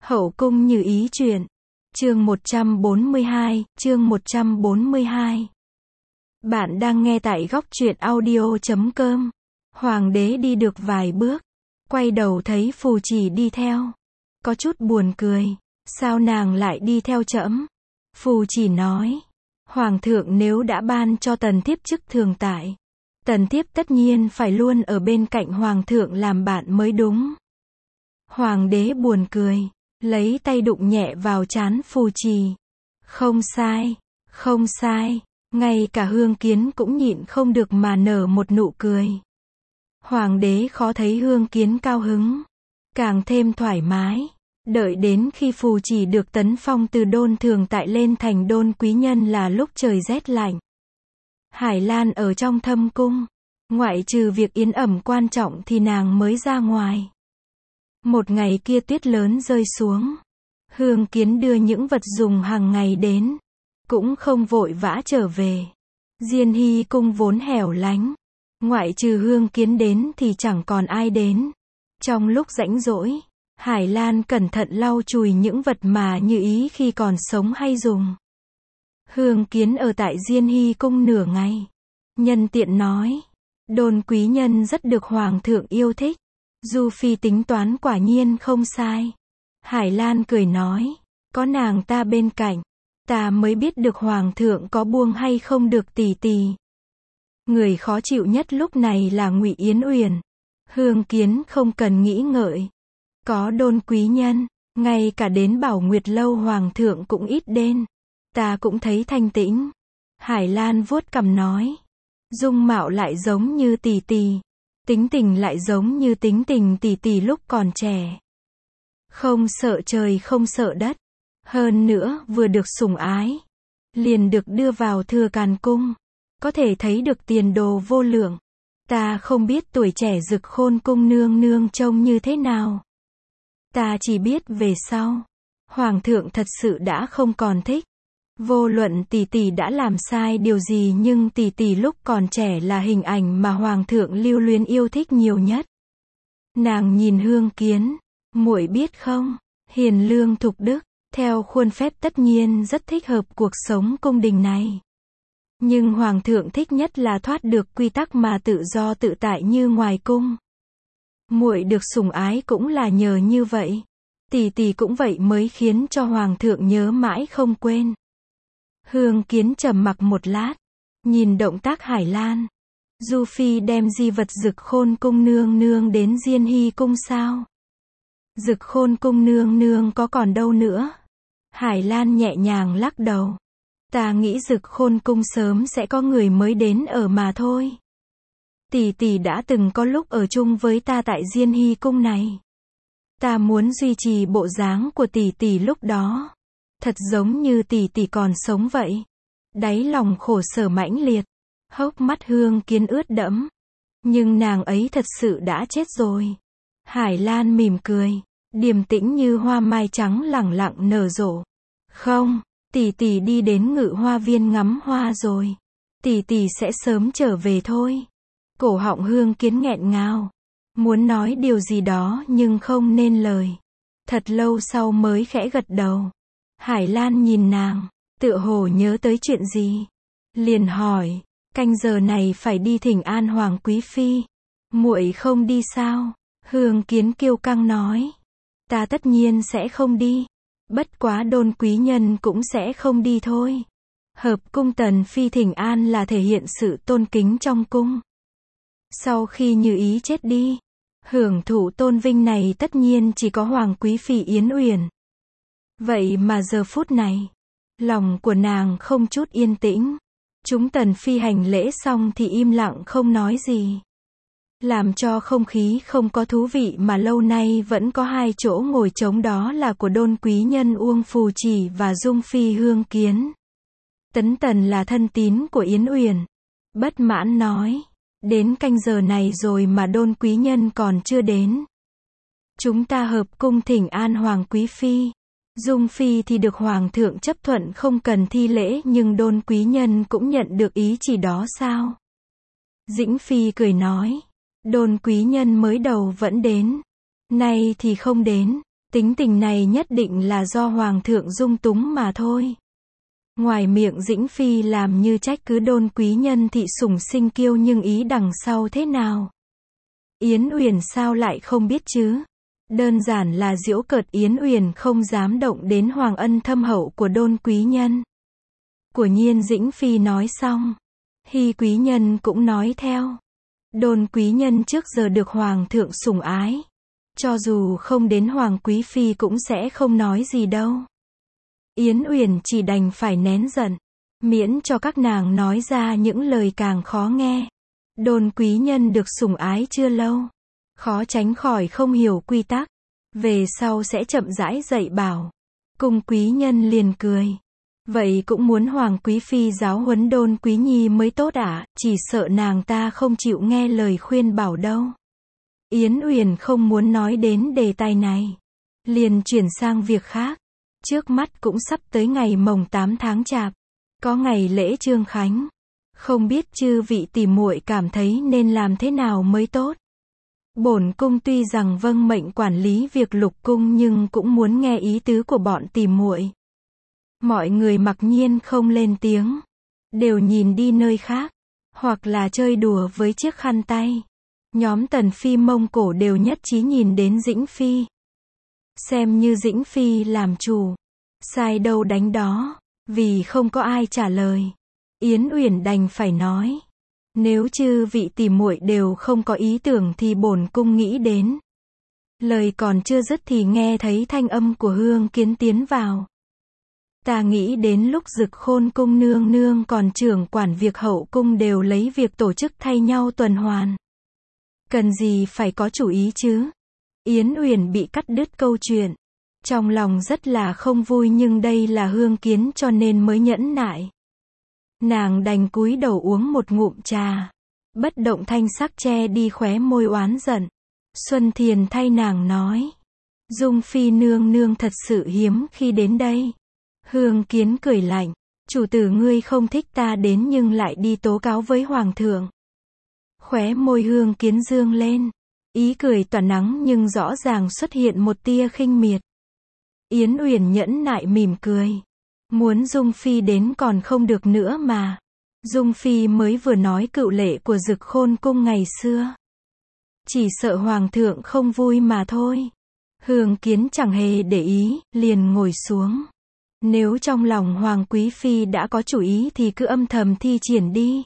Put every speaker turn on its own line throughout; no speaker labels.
Hậu cung như ý chuyện. Chương 142. Bạn đang nghe tại góc truyện audio.com. Hoàng đế đi được vài bước, quay đầu thấy Phù Chỉ đi theo. Có chút buồn cười, sao nàng lại đi theo trẫm? Phù Chỉ nói, Hoàng thượng nếu đã ban cho tần thiếp chức thường tại, tần thiếp tất nhiên phải luôn ở bên cạnh Hoàng thượng làm bạn mới đúng. Hoàng đế buồn cười, lấy tay đụng nhẹ vào trán Phù Chỉ. Không sai, không sai, ngay cả Hương Kiến cũng nhịn không được mà nở một nụ cười. Hoàng đế khó thấy Hương Kiến cao hứng, càng thêm thoải mái. Đợi đến khi Phù Chỉ được tấn phong từ đôn thường tại lên thành đôn quý nhân là lúc trời rét lạnh. Hải Lan ở trong thâm cung, ngoại trừ việc yến ẩm quan trọng thì nàng mới ra ngoài. Một ngày kia tuyết lớn rơi xuống, Hương Kiến đưa những vật dùng hàng ngày đến, cũng không vội vã trở về. Diên Hy cung vốn hẻo lánh, ngoại trừ Hương Kiến đến thì chẳng còn ai đến. Trong lúc rảnh rỗi, Hải Lan cẩn thận lau chùi những vật mà Như Ý khi còn sống hay dùng. Hương Kiến ở tại Diên Hy cung nửa ngày, nhân tiện nói, đôn quý nhân rất được Hoàng thượng yêu thích. Du Phi tính toán quả nhiên không sai. Hải Lan cười nói, có nàng ta bên cạnh, ta mới biết được Hoàng thượng có buông hay không được tỉ tỉ. Người khó chịu nhất lúc này là Ngụy Yến Uyển. Hương Kiến không cần nghĩ ngợi, có đôn quý nhân, ngay cả đến Bảo Nguyệt lâu Hoàng thượng cũng ít đến, ta cũng thấy thanh tĩnh. Hải Lan vuốt cằm nói, dung mạo lại giống như tỉ tỉ, tính tình lại giống như tính tình tỉ tỉ lúc còn trẻ. Không sợ trời không sợ đất, hơn nữa vừa được sủng ái, liền được đưa vào Thừa Càn cung, có thể thấy được tiền đồ vô lượng. Ta không biết tuổi trẻ Dực Khôn cung nương nương trông như thế nào. Ta chỉ biết về sau, Hoàng thượng thật sự đã không còn thích. Vô luận tỷ tỷ đã làm sai điều gì nhưng tỷ tỷ lúc còn trẻ là hình ảnh mà Hoàng thượng lưu luyến yêu thích nhiều nhất. Nàng nhìn Hương Kiến, muội biết không, hiền lương thục đức, theo khuôn phép tất nhiên rất thích hợp cuộc sống cung đình này. Nhưng Hoàng thượng thích nhất là thoát được quy tắc mà tự do tự tại như ngoài cung. Muội được sủng ái cũng là nhờ như vậy. Tỷ tỷ cũng vậy mới khiến cho Hoàng thượng nhớ mãi không quên. Hương Kiến trầm mặc một lát, nhìn động tác Hải Lan. Du Phi đem di vật Dực Khôn cung nương nương đến Diên Hy cung sao? Dực Khôn cung nương nương có còn đâu nữa? Hải Lan nhẹ nhàng lắc đầu. Ta nghĩ Dực Khôn cung sớm sẽ có người mới đến ở mà thôi. Tỷ tỷ đã từng có lúc ở chung với ta tại Diên Hy cung này. Ta muốn duy trì bộ dáng của tỷ tỷ lúc đó, thật giống như tỷ tỷ còn sống vậy. Đáy lòng khổ sở mãnh liệt, hốc mắt Hương Kiến ướt đẫm. Nhưng nàng ấy thật sự đã chết rồi. Hải Lan mỉm cười, điềm tĩnh như hoa mai trắng lẳng lặng nở rộ. Không, tỷ tỷ đi đến Ngự Hoa viên ngắm hoa rồi. Tỷ tỷ sẽ sớm trở về thôi. Cổ họng Hương Kiến nghẹn ngào, muốn nói điều gì đó nhưng không nên lời. Thật lâu sau mới khẽ gật đầu. Hải Lan nhìn nàng, tựa hồ nhớ tới chuyện gì, liền hỏi, canh giờ này phải đi thỉnh an Hoàng quý phi, muội không đi sao? Hương Kiến kiêu căng nói, ta tất nhiên sẽ không đi, bất quá đôn quý nhân cũng sẽ không đi thôi. Hợp cung tần phi thỉnh an là thể hiện sự tôn kính trong cung. Sau khi Như Ý chết đi, hưởng thụ tôn vinh này tất nhiên chỉ có Hoàng quý phi Yến Uyển. Vậy mà giờ phút này, lòng của nàng không chút yên tĩnh. Chúng tần phi hành lễ xong thì im lặng không nói gì, làm cho không khí không có thú vị mà lâu nay vẫn có hai chỗ ngồi trống, đó là của đôn quý nhân Uông Phù Chỉ và dung phi Hương Kiến. Tấn Tần là thân tín của Yến Uyển, bất mãn nói, đến canh giờ này rồi mà đôn quý nhân còn chưa đến. Chúng ta hợp cung thỉnh an Hoàng quý phi. Dung phi thì được Hoàng thượng chấp thuận không cần thi lễ, nhưng đôn quý nhân cũng nhận được ý chỉ đó sao? Dĩnh phi cười nói, đôn quý nhân mới đầu vẫn đến, nay thì không đến, Tính tình này nhất định là do hoàng thượng dung túng mà thôi. Ngoài miệng Dĩnh Phi làm như trách cứ Đôn quý nhân thị sủng sinh kiêu nhưng ý đằng sau thế nào? Yến Uyển sao lại không biết chứ? Đơn giản là giễu cợt Yến Uyển không dám động đến hoàng ân thâm hậu của Đôn quý nhân. Của nhiên Dĩnh Phi nói xong, Hy quý nhân cũng nói theo. Đôn quý nhân trước giờ được hoàng thượng sủng ái. Cho dù không đến hoàng quý phi cũng sẽ không nói gì đâu. Yến Uyển chỉ đành phải nén giận, miễn cho các nàng nói ra những lời càng khó nghe. Đôn quý nhân được sủng ái chưa lâu, khó tránh khỏi không hiểu quy tắc, về sau sẽ chậm rãi dạy bảo. Cung quý nhân liền cười. Vậy cũng muốn hoàng quý phi giáo huấn Đôn quý nhi mới tốt ạ, chỉ sợ nàng ta không chịu nghe lời khuyên bảo đâu. Yến Uyển không muốn nói đến đề tài này, liền chuyển sang việc khác. Trước mắt cũng sắp tới ngày mồng 8 tháng Chạp, có ngày lễ Trương Khánh. Không biết chư vị tỷ muội cảm thấy nên làm thế nào mới tốt. Bổn cung tuy rằng vâng mệnh quản lý việc lục cung nhưng cũng muốn nghe ý tứ của bọn tỷ muội. Mọi người mặc nhiên không lên tiếng, đều nhìn đi nơi khác, hoặc là chơi đùa với chiếc khăn tay. Nhóm Tần Phi Mông Cổ đều nhất trí nhìn đến Dĩnh Phi. Xem như Dĩnh Phi làm chủ, sai đâu đánh đó, vì không có ai trả lời. Yến Uyển đành phải nói, nếu chư vị tỷ muội đều không có ý tưởng thì bổn cung nghĩ đến. Lời còn chưa dứt thì nghe thấy thanh âm của Hương Kiến tiến vào. Ta nghĩ đến lúc Dực Khôn cung nương nương còn trưởng quản việc hậu cung đều lấy việc tổ chức thay nhau tuần hoàn. Cần gì phải có chủ ý chứ? Yến Uyển bị cắt đứt câu chuyện. Trong lòng rất là không vui nhưng đây là Hương Kiến cho nên mới nhẫn nại. Nàng đành cúi đầu uống một ngụm trà. Bất động thanh sắc che đi khóe môi oán giận. Xuân Thiền thay nàng nói. Dung Phi nương nương thật sự hiếm khi đến đây. Hương Kiến cười lạnh. Chủ tử ngươi không thích ta đến nhưng lại đi tố cáo với hoàng thượng. Khóe môi Hương Kiến dương lên. Ý cười tỏa nắng nhưng rõ ràng xuất hiện một tia khinh miệt. Yến Uyển nhẫn nại mỉm cười. Muốn Dung Phi đến còn không được nữa mà. Dung Phi mới vừa nói cựu lệ của Dực Khôn cung ngày xưa. Chỉ sợ hoàng thượng không vui mà thôi. Hương Kiến chẳng hề để ý, liền ngồi xuống. Nếu trong lòng hoàng quý phi đã có chủ ý thì cứ âm thầm thi triển đi.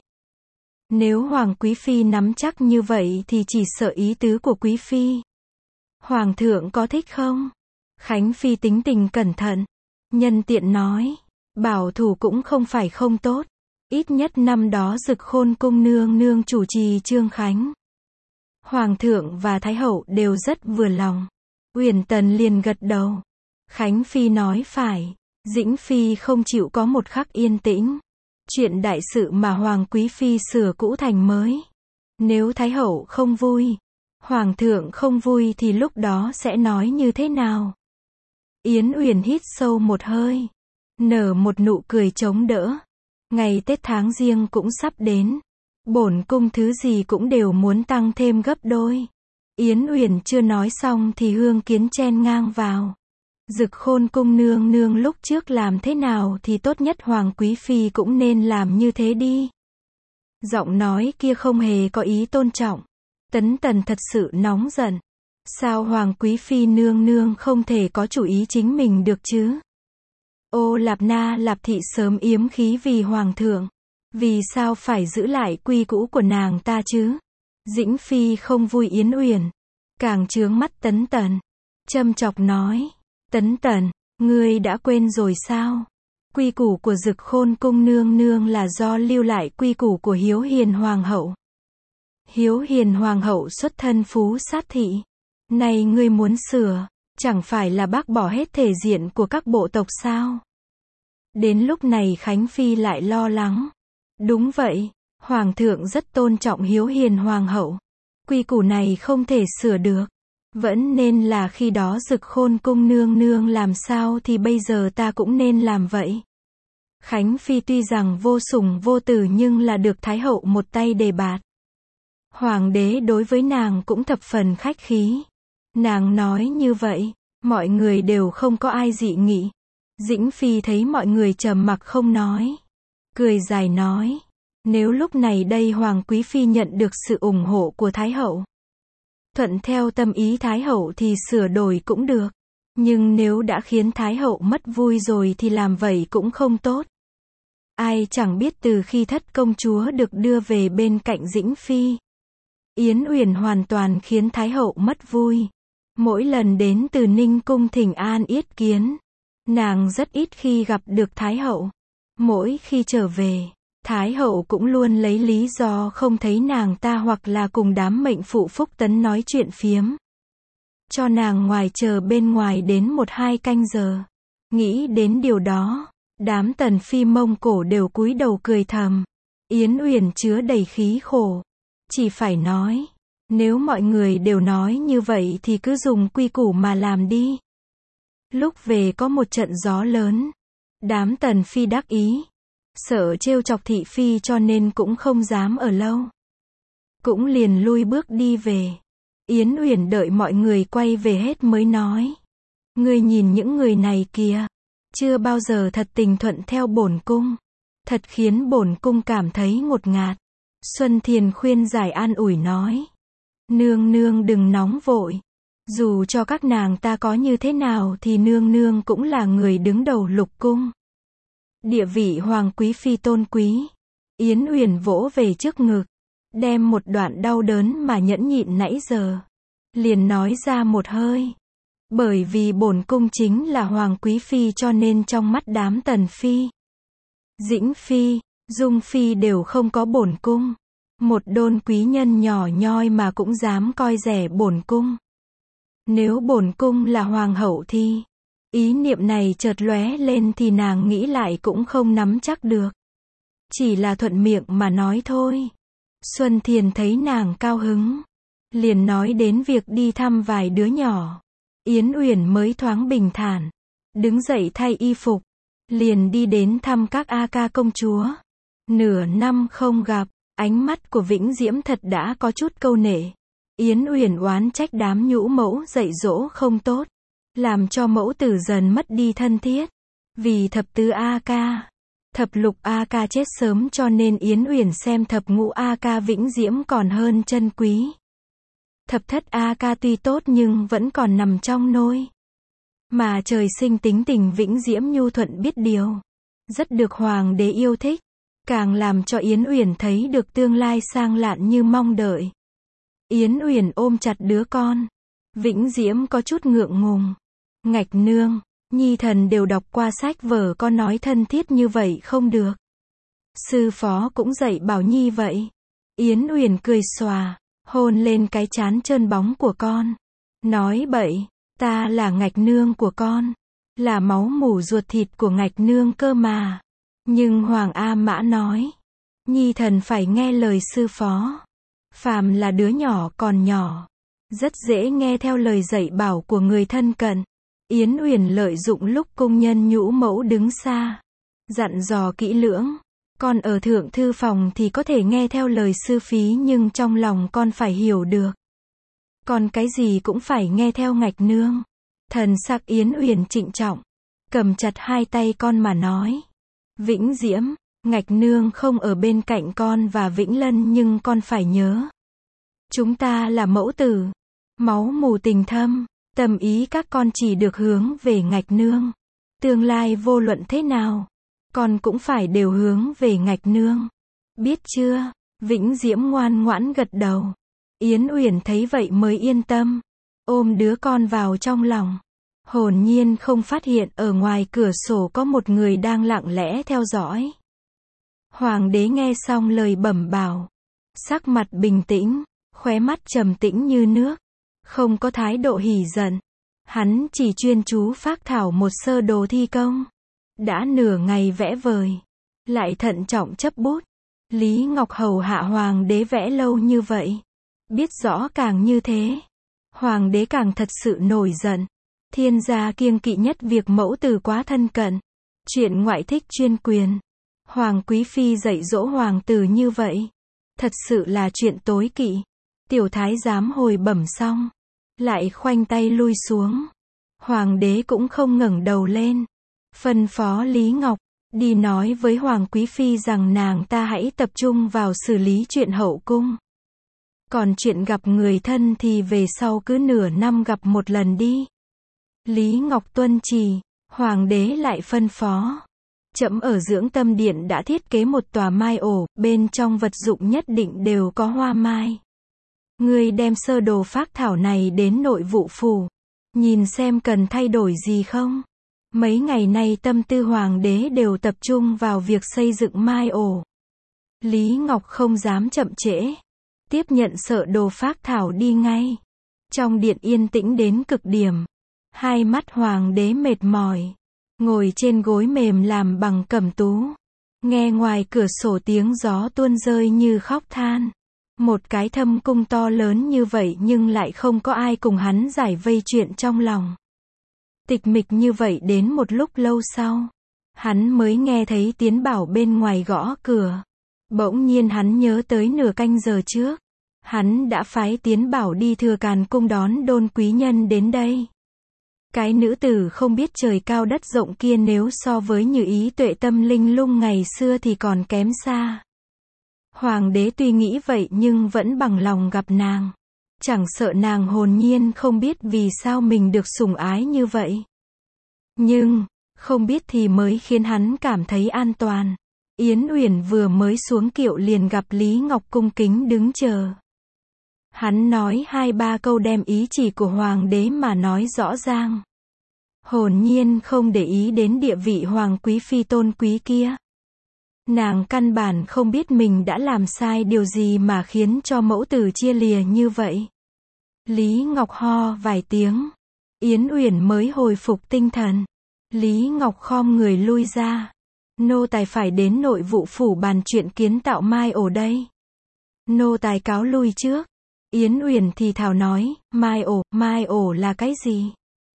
Nếu hoàng quý phi nắm chắc như vậy thì chỉ sợ ý tứ của quý phi. Hoàng thượng có thích không? Khánh phi tính tình cẩn thận, nhân tiện nói, bảo thủ cũng không phải không tốt. Ít nhất năm đó Dực Khôn cung nương nương chủ trì Trương Khánh. Hoàng thượng và Thái hậu đều rất vừa lòng. Uyển Tần liền gật đầu. Khánh phi nói phải, Dĩnh Phi không chịu có một khắc yên tĩnh. Chuyện đại sự mà hoàng quý phi sửa cũ thành mới. Nếu Thái hậu không vui, hoàng thượng không vui thì lúc đó sẽ nói như thế nào? Yến Uyển hít sâu một hơi, nở một nụ cười chống đỡ. Ngày Tết tháng Giêng cũng sắp đến. Bổn cung thứ gì cũng đều muốn tăng thêm gấp đôi. Yến Uyển chưa nói xong thì Hương Kiến chen ngang vào. Dực Khôn cung nương nương lúc trước làm thế nào thì tốt nhất hoàng quý phi cũng nên làm như thế đi. Giọng nói kia không hề có ý tôn trọng. Tấn Tần thật sự nóng giận. Sao hoàng quý phi nương nương không thể có chủ ý chính mình được chứ? Ô Lạp Na Lạp thị sớm yếm khí vì hoàng thượng. Vì sao phải giữ lại quy cũ của nàng ta chứ? Dĩnh Phi không vui Yến Uyển, càng chướng mắt Tấn Tần. Châm chọc nói, Tấn Tần, ngươi đã quên rồi sao? Quy củ của Dực Khôn cung nương nương là do lưu lại quy củ của Hiếu Hiền hoàng hậu. Hiếu Hiền hoàng hậu xuất thân phú sát thị. Này ngươi muốn sửa, chẳng phải là bác bỏ hết thể diện của các bộ tộc sao? Đến lúc này Khánh Phi lại lo lắng. Đúng vậy, hoàng thượng rất tôn trọng Hiếu Hiền hoàng hậu. Quy củ này không thể sửa được. Vẫn nên là khi đó Dực Khôn cung nương nương làm sao thì bây giờ ta cũng nên làm vậy. Khánh Phi tuy rằng vô sủng vô tử nhưng là được Thái hậu một tay đề bạt. Hoàng đế đối với nàng cũng thập phần khách khí. Nàng nói như vậy, Mọi người đều không có ai dị nghị. Dĩnh Phi thấy mọi người trầm mặc không nói. Cười dài nói. Nếu lúc này đây Hoàng Quý Phi nhận được sự ủng hộ của Thái Hậu, thuận theo tâm ý Thái Hậu thì sửa đổi cũng được. Nhưng nếu đã khiến Thái Hậu mất vui rồi thì làm vậy cũng không tốt. Ai chẳng biết từ khi Thất công chúa được đưa về bên cạnh Dĩnh Phi, Yến Uyển hoàn toàn khiến Thái Hậu mất vui. Mỗi lần đến từ Ninh Cung thỉnh an yết kiến, nàng rất ít khi gặp được Thái Hậu. Mỗi khi trở về, Thái Hậu cũng luôn lấy lý do không thấy nàng ta hoặc là cùng đám mệnh phụ Phúc Tấn nói chuyện phiếm. Cho nàng ngoài chờ bên ngoài đến 1-2 canh giờ. Nghĩ đến điều đó, đám tần phi Mông Cổ đều cúi đầu cười thầm. Yến Uyển chứa đầy khí khổ. Chỉ phải nói, nếu mọi người đều nói như vậy thì cứ dùng quy củ mà làm đi. Lúc về có một trận gió lớn. Đám tần phi đắc ý. Sợ trêu chọc thị phi cho nên cũng không dám ở lâu. Cũng liền lui bước đi về. Yến Uyển đợi mọi người quay về hết mới nói. Ngươi nhìn những người này kìa. Chưa bao giờ thật tình thuận theo bổn cung. Thật khiến bổn cung cảm thấy ngột ngạt. Xuân Thiền khuyên giải an ủi nói. Nương nương đừng nóng vội. Dù cho các nàng ta có như thế nào thì nương nương cũng là người đứng đầu lục cung. Địa vị Hoàng Quý Phi tôn quý. Yến Uyển vỗ về trước ngực. Đem một đoạn đau đớn mà nhẫn nhịn nãy giờ. Liền nói ra một hơi. Bởi vì bổn cung chính là Hoàng Quý Phi cho nên trong mắt đám tần phi, Dĩnh Phi, Dung Phi đều không có bổn cung. Một đôn quý nhân nhỏ nhoi mà cũng dám coi rẻ bổn cung. Nếu bổn cung là hoàng hậu thì, ý niệm này chợt lóe lên thì nàng nghĩ lại cũng không nắm chắc được. Chỉ là thuận miệng mà nói thôi. Xuân Thiền thấy nàng cao hứng, liền nói đến việc đi thăm vài đứa nhỏ. Yến Uyển mới thoáng bình thản, đứng dậy thay y phục, liền đi đến thăm các A ca công chúa. Nửa năm không gặp, ánh mắt của Vĩnh Diễm thật đã có chút câu nệ. Yến Uyển oán trách đám nhũ mẫu dạy dỗ không tốt, làm cho mẫu tử dần mất đi thân thiết. Vì thập tứ A ca, thập lục A ca chết sớm cho nên Yến Uyển xem thập ngũ A ca Vĩnh Diễm còn hơn chân quý. Thập thất A ca tuy tốt nhưng vẫn còn nằm trong nôi. Mà trời sinh tính tình Vĩnh Diễm nhu thuận biết điều, rất được hoàng đế yêu thích, càng làm cho Yến Uyển thấy được tương lai sang lạn như mong đợi. Yến Uyển ôm chặt đứa con. Vĩnh Diễm có chút ngượng ngùng. Ngạch nương, nhi thần đều đọc qua sách vở, con nói thân thiết như vậy không được. Sư phó cũng dạy bảo nhi vậy. Yến Uyển cười xòa, hôn lên cái trán trơn bóng của con. Nói bậy, ta là ngạch nương của con, là máu mủ ruột thịt của ngạch nương cơ mà. Nhưng Hoàng A Mã nói, nhi thần phải nghe lời sư phó. Phàm là đứa nhỏ còn nhỏ, rất dễ nghe theo lời dạy bảo của người thân cận. Yến Uyển lợi dụng lúc cung nhân nhũ mẫu đứng xa, dặn dò kỹ lưỡng. Con ở thượng thư phòng thì có thể nghe theo lời sư phí nhưng trong lòng con phải hiểu được. Còn cái gì cũng phải nghe theo ngạch nương. Thần sắc Yến Uyển trịnh trọng, cầm chặt hai tay con mà nói. Vĩnh Diễm, ngạch nương không ở bên cạnh con và Vĩnh Lân nhưng con phải nhớ. Chúng ta là mẫu tử, máu mù tình thâm, tâm ý các con chỉ được hướng về ngạch nương. Tương lai vô luận thế nào, con cũng phải đều hướng về ngạch nương. Biết chưa? Vĩnh Diễm ngoan ngoãn gật đầu. Yến Uyển thấy vậy mới yên tâm, ôm đứa con vào trong lòng. Hồn nhiên không phát hiện ở ngoài cửa sổ có một người đang lặng lẽ theo dõi. Hoàng đế nghe xong lời bẩm bảo, sắc mặt bình tĩnh, khóe mắt trầm tĩnh như nước, không có thái độ hỉ giận. Hắn chỉ chuyên chú phác thảo một sơ đồ thi công. Đã nửa ngày vẽ vời, lại thận trọng chấp bút. Lý Ngọc hầu hạ hoàng đế vẽ lâu như vậy, biết rõ càng như thế, hoàng đế càng thật sự nổi giận. Thiên gia kiêng kỵ nhất việc mẫu tử quá thân cận, chuyện ngoại thích chuyên quyền. Hoàng Quý Phi dạy dỗ hoàng tử như vậy, thật sự là chuyện tối kỵ. Tiểu thái giám hồi bẩm xong, lại khoanh tay lui xuống. Hoàng đế cũng không ngẩng đầu lên. Phân phó Lý Ngọc, đi nói với Hoàng Quý Phi rằng nàng ta hãy tập trung vào xử lý chuyện hậu cung. Còn chuyện gặp người thân thì về sau cứ nửa năm gặp một lần đi. Lý Ngọc tuân chỉ, Hoàng đế lại phân phó. Trẫm ở Dưỡng Tâm Điện đã thiết kế một tòa mai ổ, bên trong vật dụng nhất định đều có hoa mai. Ngươi đem sơ đồ phác thảo này đến Nội vụ phủ, nhìn xem cần thay đổi gì không. Mấy ngày nay tâm tư Hoàng đế đều tập trung vào việc xây dựng mai ổ. Lý Ngọc không dám chậm trễ, tiếp nhận sơ đồ phác thảo đi ngay. Trong điện yên tĩnh đến cực điểm. Hai mắt Hoàng đế mệt mỏi, ngồi trên gối mềm làm bằng cẩm tú. Nghe ngoài cửa sổ tiếng gió tuôn rơi như khóc than. Một cái thâm cung to lớn như vậy nhưng lại không có ai cùng hắn giải vây chuyện trong lòng. Tịch mịch như vậy đến một lúc lâu sau, hắn mới nghe thấy Tiến Bảo bên ngoài gõ cửa. Bỗng nhiên hắn nhớ tới nửa canh giờ trước, hắn đã phái Tiến Bảo đi Thừa Càn cung đón Đôn quý nhân đến đây. Cái nữ tử không biết trời cao đất rộng kia nếu so với Như Ý tuệ tâm linh lung ngày xưa thì còn kém xa. Hoàng đế tuy nghĩ vậy nhưng vẫn bằng lòng gặp nàng. Chẳng sợ nàng hồn nhiên không biết vì sao mình được sủng ái như vậy. Nhưng, không biết thì mới khiến hắn cảm thấy an toàn. Yến Uyển vừa mới xuống kiệu liền gặp Lý Ngọc cung kính đứng chờ. Hắn nói 2-3 câu đem ý chỉ của Hoàng đế mà nói rõ ràng. Hồn nhiên không để ý đến địa vị Hoàng Quý Phi tôn quý kia. Nàng căn bản không biết mình đã làm sai điều gì mà khiến cho mẫu tử chia lìa như vậy. Lý Ngọc ho vài tiếng. Yến Uyển mới hồi phục tinh thần. Lý Ngọc khom người lui ra. Nô tài phải đến Nội vụ phủ bàn chuyện kiến tạo mai ổ đây. Nô tài cáo lui trước. Yến Uyển thì thào nói, mai ổ là cái gì?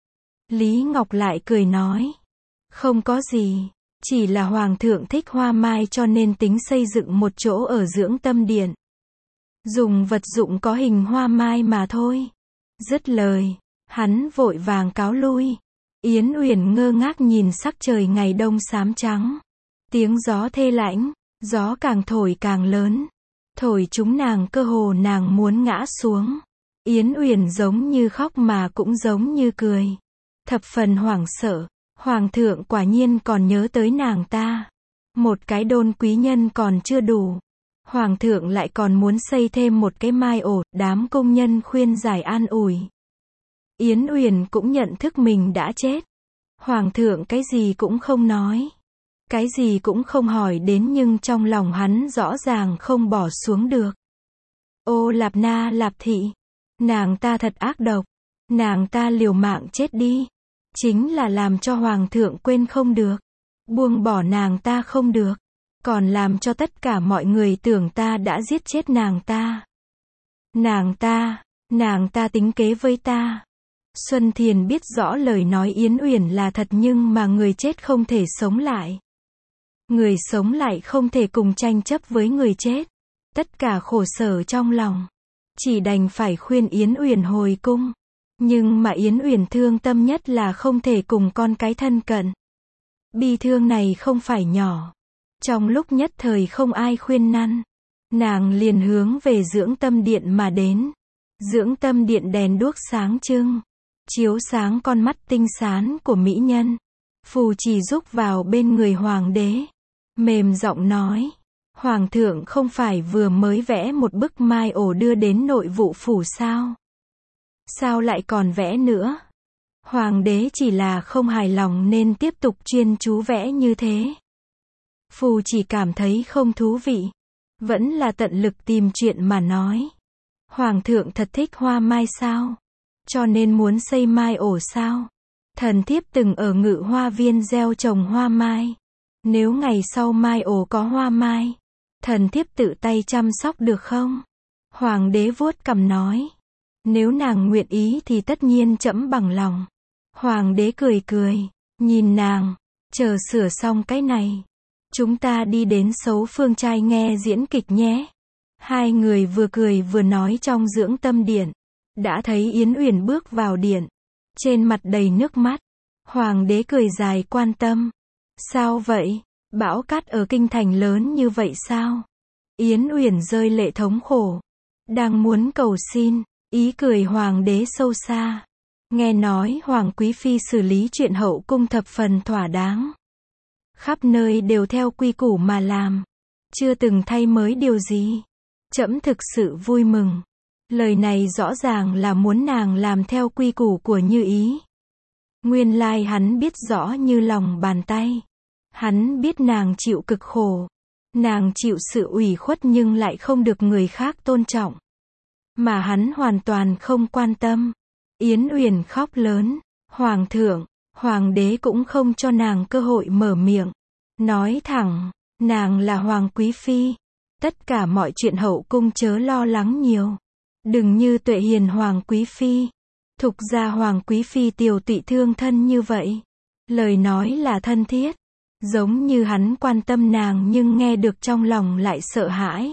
Lý Ngọc lại cười nói, không có gì, chỉ là Hoàng thượng thích hoa mai cho nên tính xây dựng một chỗ ở Dưỡng Tâm Điện. Dùng vật dụng có hình hoa mai mà thôi. Dứt lời, hắn vội vàng cáo lui. Yến Uyển ngơ ngác nhìn sắc trời ngày đông xám trắng. Tiếng gió thê lãnh, gió càng thổi càng lớn. Thổi chúng nàng cơ hồ nàng muốn ngã xuống. Yến Uyển giống như khóc mà cũng giống như cười. Thập phần hoảng sợ, Hoàng thượng quả nhiên còn nhớ tới nàng ta. Một cái Đôn quý nhân còn chưa đủ. Hoàng thượng lại còn muốn xây thêm một cái mai ổ, đám công nhân khuyên giải an ủi. Yến Uyển cũng nhận thức mình đã chết. Hoàng thượng cái gì cũng không nói. Cái gì cũng không hỏi đến nhưng trong lòng hắn rõ ràng không bỏ xuống được. Ô Lạp Na Lạp Thị. Nàng ta thật ác độc. Nàng ta liều mạng chết đi. Chính là làm cho Hoàng thượng quên không được. Buông bỏ nàng ta không được. Còn làm cho tất cả mọi người tưởng ta đã giết chết nàng ta. Nàng ta tính kế với ta. Xuân Thiền biết rõ lời nói Yến Uyển là thật nhưng mà người chết không thể sống lại. Người sống lại không thể cùng tranh chấp với người chết. Tất cả khổ sở trong lòng. Chỉ đành phải khuyên Yến Uyển hồi cung. Nhưng mà Yến Uyển thương tâm nhất là không thể cùng con cái thân cận. Bi thương này không phải nhỏ. Trong lúc nhất thời không ai khuyên năn, nàng liền hướng về Dưỡng Tâm Điện mà đến. Dưỡng Tâm Điện đèn đuốc sáng trưng, chiếu sáng con mắt tinh xán của mỹ nhân. Phù Trì rúc vào bên người Hoàng đế, mềm giọng nói, Hoàng thượng không phải vừa mới vẽ một bức mai ổ đưa đến Nội vụ phủ sao? Sao lại còn vẽ nữa? Hoàng đế chỉ là không hài lòng nên tiếp tục chuyên chú vẽ như thế. Phù chỉ cảm thấy không thú vị. Vẫn là tận lực tìm chuyện mà nói. Hoàng thượng thật thích hoa mai sao? Cho nên muốn xây mai ổ sao? Thần thiếp từng ở Ngự Hoa Viên gieo trồng hoa mai. Nếu ngày sau mai ổ có hoa mai, thần thiếp tự tay chăm sóc được không? Hoàng đế vuốt cằm nói. Nếu nàng nguyện ý thì tất nhiên trẫm bằng lòng. Hoàng đế cười cười, nhìn nàng, chờ sửa xong cái này. Chúng ta đi đến Sấu Phương trai nghe diễn kịch nhé. Hai người vừa cười vừa nói trong Dưỡng Tâm Điện. Đã thấy Yến Uyển bước vào điện. trên mặt đầy nước mắt. Hoàng đế cười dài quan tâm. Sao vậy? Bão cát ở kinh thành lớn như vậy sao? Yến Uyển rơi lệ thống khổ. Đang muốn cầu xin, ý cười hoàng đế sâu xa. Nghe nói hoàng quý phi xử lý chuyện hậu cung thập phần thỏa đáng. Khắp nơi đều theo quy củ mà làm. Chưa từng thay mới điều gì. Trẫm thực sự vui mừng. Lời này rõ ràng là muốn nàng làm theo quy củ của Như Ý. Nguyên lai hắn biết rõ như lòng bàn tay. Hắn biết nàng chịu cực khổ. Nàng chịu sự ủy khuất nhưng lại không được người khác tôn trọng. Mà hắn hoàn toàn không quan tâm. Yến Uyển khóc lớn. Hoàng thượng, hoàng đế cũng không cho nàng cơ hội mở miệng. Nói thẳng, nàng là hoàng quý phi. Tất cả mọi chuyện hậu cung chớ lo lắng nhiều. Đừng như Tuệ Hiền hoàng quý phi. Thục gia hoàng quý phi tiều tụy thương thân như vậy. Lời nói là thân thiết. Giống như hắn quan tâm nàng nhưng nghe được trong lòng lại sợ hãi.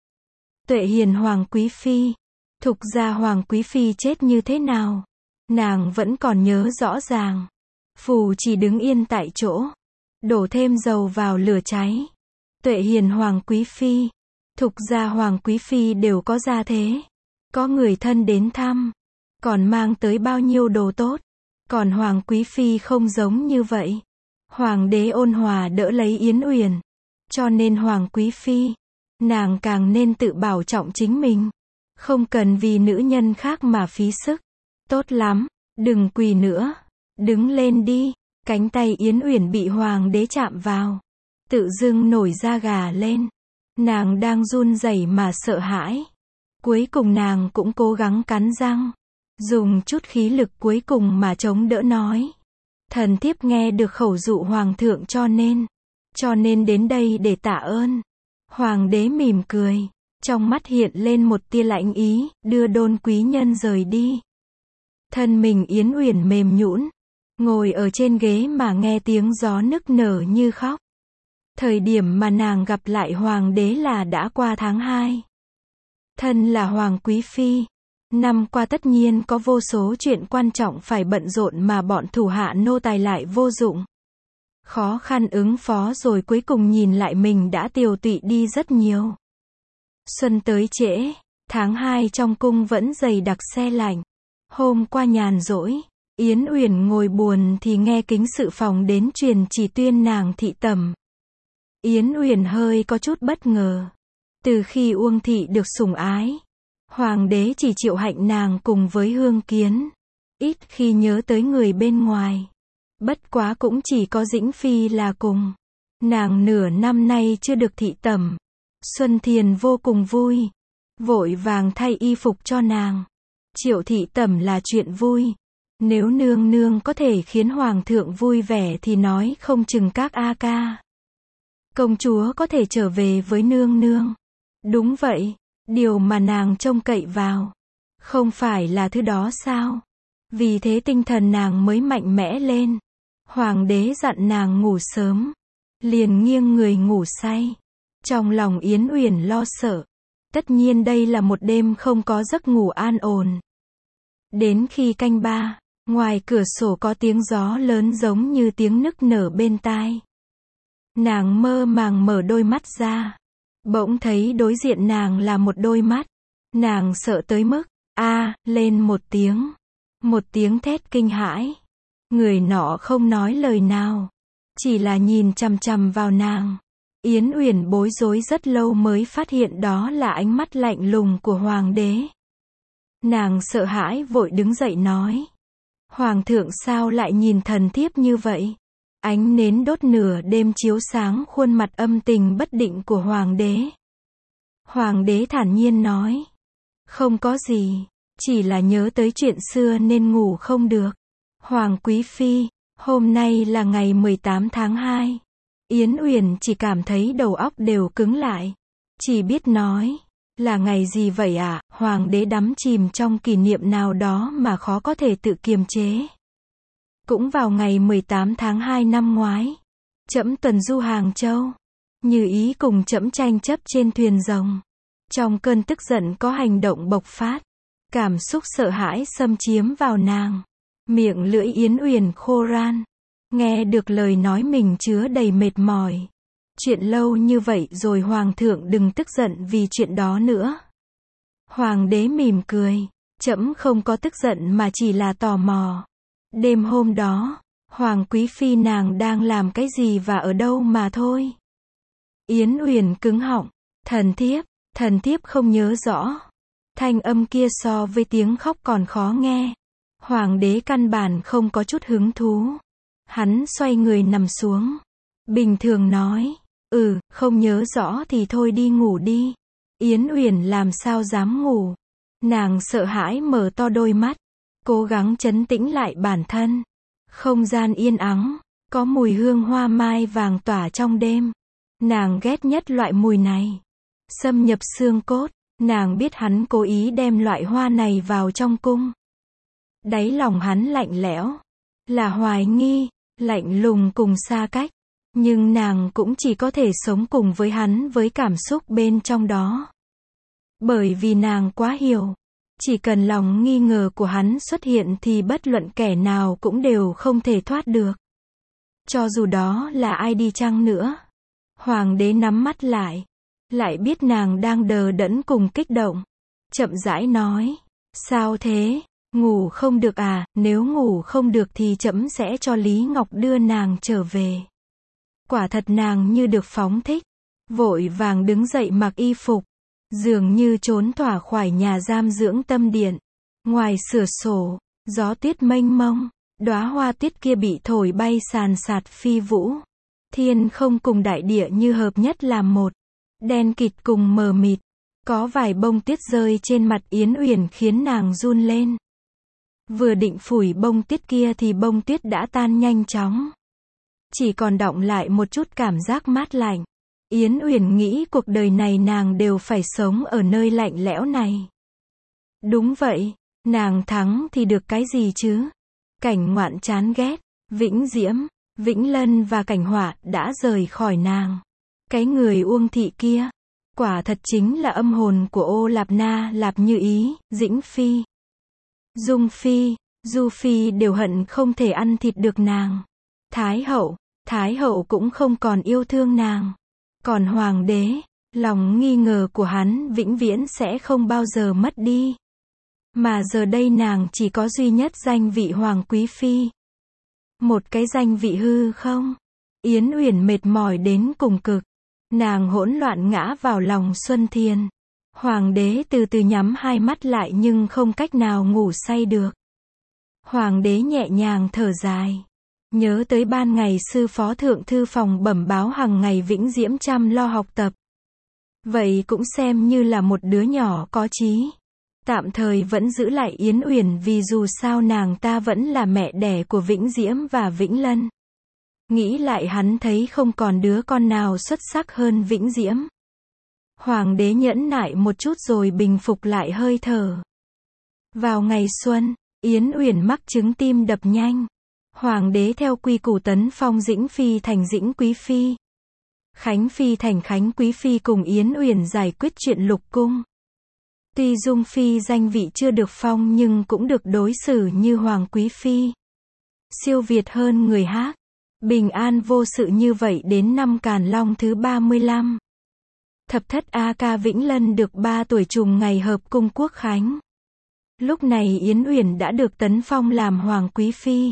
Tuệ Hiền hoàng quý phi. Thục gia hoàng quý phi chết như thế nào? Nàng vẫn còn nhớ rõ ràng. Phù chỉ đứng yên tại chỗ. Đổ thêm dầu vào lửa cháy. Tuệ Hiền hoàng quý phi. Thục gia hoàng quý phi đều có gia thế. Có người thân đến thăm. Còn mang tới bao nhiêu đồ tốt. Còn hoàng quý phi không giống như vậy. Hoàng đế ôn hòa đỡ lấy Yến Uyển. Cho nên hoàng quý phi. Nàng càng nên tự bảo trọng chính mình. Không cần vì nữ nhân khác mà phí sức. Tốt lắm, đừng quỳ nữa. Đứng lên đi. Cánh tay Yến Uyển bị hoàng đế chạm vào. Tự dưng nổi da gà lên. Nàng đang run rẩy mà sợ hãi. Cuối cùng nàng cũng cố gắng cắn răng. Dùng chút khí lực cuối cùng mà chống đỡ nói. Thần thiếp nghe được khẩu dụ hoàng thượng cho nên đến đây để tạ ơn. Hoàng đế mỉm cười. Trong mắt hiện lên một tia lạnh ý, đưa Đôn quý nhân rời đi. Thân mình Yến Uyển mềm nhũn. Ngồi ở trên ghế mà nghe tiếng gió nức nở như khóc. Thời điểm mà nàng gặp lại hoàng đế là đã qua tháng 2. Thân là hoàng quý phi. Năm qua tất nhiên có vô số chuyện quan trọng phải bận rộn mà bọn thủ hạ nô tài lại vô dụng. Khó khăn ứng phó rồi cuối cùng nhìn lại mình đã tiều tụy đi rất nhiều. Xuân tới trễ, tháng 2 trong cung vẫn dày đặc se lạnh. Hôm qua nhàn rỗi, Yến Uyển ngồi buồn thì nghe kính sự phòng đến truyền chỉ tuyên nàng thị tẩm. Yến Uyển hơi có chút bất ngờ. Từ khi Uông thị được sủng ái, hoàng đế chỉ triệu hạnh nàng cùng với Hương Kiến. Ít khi nhớ tới người bên ngoài. Bất quá cũng chỉ có Dĩnh Phi là cùng. Nàng nửa năm nay chưa được thị tẩm. Xuân Thiền vô cùng vui. Vội vàng thay y phục cho nàng. Triệu thị tẩm là chuyện vui. Nếu nương nương có thể khiến hoàng thượng vui vẻ thì nói không chừng các a ca công chúa có thể trở về với nương nương. Đúng vậy, điều mà nàng trông cậy vào. Không phải là thứ đó sao? Vì thế tinh thần nàng mới mạnh mẽ lên. Hoàng đế dặn nàng ngủ sớm. Liền nghiêng người ngủ say. Trong lòng Yến Uyển lo sợ. Tất nhiên đây là một đêm không có giấc ngủ an ổn. Đến khi canh 3, ngoài cửa sổ có tiếng gió lớn giống như tiếng nức nở bên tai. Nàng mơ màng mở đôi mắt ra. Bỗng thấy đối diện nàng là một đôi mắt. Nàng sợ tới mức, lên một tiếng. Một tiếng thét kinh hãi. Người nọ không nói lời nào. Chỉ là nhìn chằm chằm vào nàng. Yến Uyển bối rối rất lâu mới phát hiện đó là ánh mắt lạnh lùng của hoàng đế. Nàng sợ hãi vội đứng dậy nói. Hoàng thượng sao lại nhìn thần thiếp như vậy? Ánh nến đốt nửa đêm chiếu sáng khuôn mặt âm tình bất định của hoàng đế. Hoàng đế thản nhiên nói. Không có gì, chỉ là nhớ tới chuyện xưa nên ngủ không được. Hoàng quý phi, hôm nay là ngày 18 tháng 2. Yến Uyển chỉ cảm thấy đầu óc đều cứng lại. Chỉ biết nói, là ngày gì vậy ạ? Hoàng đế đắm chìm trong kỷ niệm nào đó mà khó có thể tự kiềm chế. Cũng vào ngày 18 tháng 2 năm ngoái, trẫm tuần du Hàng Châu. Như Ý cùng trẫm tranh chấp trên thuyền rồng. Trong cơn tức giận có hành động bộc phát. Cảm xúc sợ hãi xâm chiếm vào nàng. Miệng lưỡi Yến Uyển khô ran. Nghe được lời nói mình chứa đầy mệt mỏi. Chuyện lâu như vậy rồi hoàng thượng đừng tức giận vì chuyện đó nữa. Hoàng đế mỉm cười. Trẫm không có tức giận mà chỉ là tò mò. Đêm hôm đó, Hoàng quý phi nàng đang làm cái gì và ở đâu mà thôi. Yến Uyển cứng họng. Thần thiếp không nhớ rõ. Thanh âm kia so với tiếng khóc còn khó nghe. Hoàng đế căn bản không có chút hứng thú. Hắn xoay người nằm xuống. Bình thường nói. Không nhớ rõ thì thôi đi ngủ đi. Yến Uyển làm sao dám ngủ. Nàng sợ hãi mở to đôi mắt. Cố gắng trấn tĩnh lại bản thân. Không gian yên ắng. Có mùi hương hoa mai vàng tỏa trong đêm. Nàng ghét nhất loại mùi này. Xâm nhập xương cốt. Nàng biết hắn cố ý đem loại hoa này vào trong cung. Đáy lòng hắn lạnh lẽo. Là hoài nghi, lạnh lùng cùng xa cách. Nhưng nàng cũng chỉ có thể sống cùng với hắn với cảm xúc bên trong đó. Bởi vì nàng quá hiểu. Chỉ cần lòng nghi ngờ của hắn xuất hiện thì bất luận kẻ nào cũng đều không thể thoát được. Cho dù đó là ai đi chăng nữa. Hoàng đế nắm mắt lại. Lại biết nàng đang đờ đẫn cùng kích động. Chậm rãi nói. Sao thế? Ngủ không được à? Nếu ngủ không được thì trẫm sẽ cho Lý Ngọc đưa nàng trở về. Quả thật nàng như được phóng thích. Vội vàng đứng dậy mặc y phục. Dường như trốn thoát khỏi nhà giam dưỡng tâm điện. Ngoài cửa sổ, gió tuyết mênh mông. Đóa hoa tuyết kia bị thổi bay sàn sạt phi vũ. Thiên không cùng đại địa như hợp nhất làm một. Đen kịt cùng mờ mịt. Có vài bông tuyết rơi trên mặt Yến Uyển khiến nàng run lên. Vừa định phủi bông tuyết kia thì bông tuyết đã tan nhanh chóng. Chỉ còn đọng lại một chút cảm giác mát lạnh. Yến Uyển nghĩ cuộc đời này nàng đều phải sống ở nơi lạnh lẽo này. Đúng vậy, nàng thắng thì được cái gì chứ? Cảnh Ngoạn chán ghét, Vĩnh Diễm, Vĩnh Lân và Cảnh Họa đã rời khỏi nàng. Cái người Uông thị kia, quả thật chính là âm hồn của Ô Lạp Na Lạp Như Ý, Dĩnh Phi, Dung Phi, Du Phi đều hận không thể ăn thịt được nàng. Thái hậu cũng không còn yêu thương nàng. Còn hoàng đế, lòng nghi ngờ của hắn vĩnh viễn sẽ không bao giờ mất đi. Mà giờ đây nàng chỉ có duy nhất danh vị hoàng quý phi. Một cái danh vị hư không? Yến Uyển mệt mỏi đến cùng cực. Nàng hỗn loạn ngã vào lòng Xuân Thiền. Hoàng đế từ từ nhắm hai mắt lại nhưng không cách nào ngủ say được. Hoàng đế nhẹ nhàng thở dài. Nhớ tới ban ngày sư phó thượng thư phòng bẩm báo hàng ngày Vĩnh Diễm chăm lo học tập. Vậy cũng xem như là một đứa nhỏ có chí. Tạm thời vẫn giữ lại Yến Uyển vì dù sao nàng ta vẫn là mẹ đẻ của Vĩnh Diễm và Vĩnh Lân. Nghĩ lại hắn thấy không còn đứa con nào xuất sắc hơn Vĩnh Diễm. Hoàng đế nhẫn nại một chút rồi bình phục lại hơi thở. Vào ngày xuân, Yến Uyển mắc chứng tim đập nhanh. Hoàng đế theo quy củ tấn phong Dĩnh Phi thành Dĩnh Quý Phi. Khánh Phi thành Khánh Quý Phi cùng Yến Uyển giải quyết chuyện lục cung. Tuy Dung Phi danh vị chưa được phong nhưng cũng được đối xử như Hoàng Quý Phi. Siêu việt hơn người khác. Bình an vô sự như vậy đến năm Càn Long thứ 35. Thập thất A Ca Vĩnh Lân được 3 tuổi trùng ngày hợp cung quốc khánh. Lúc này Yến Uyển đã được tấn phong làm Hoàng Quý Phi.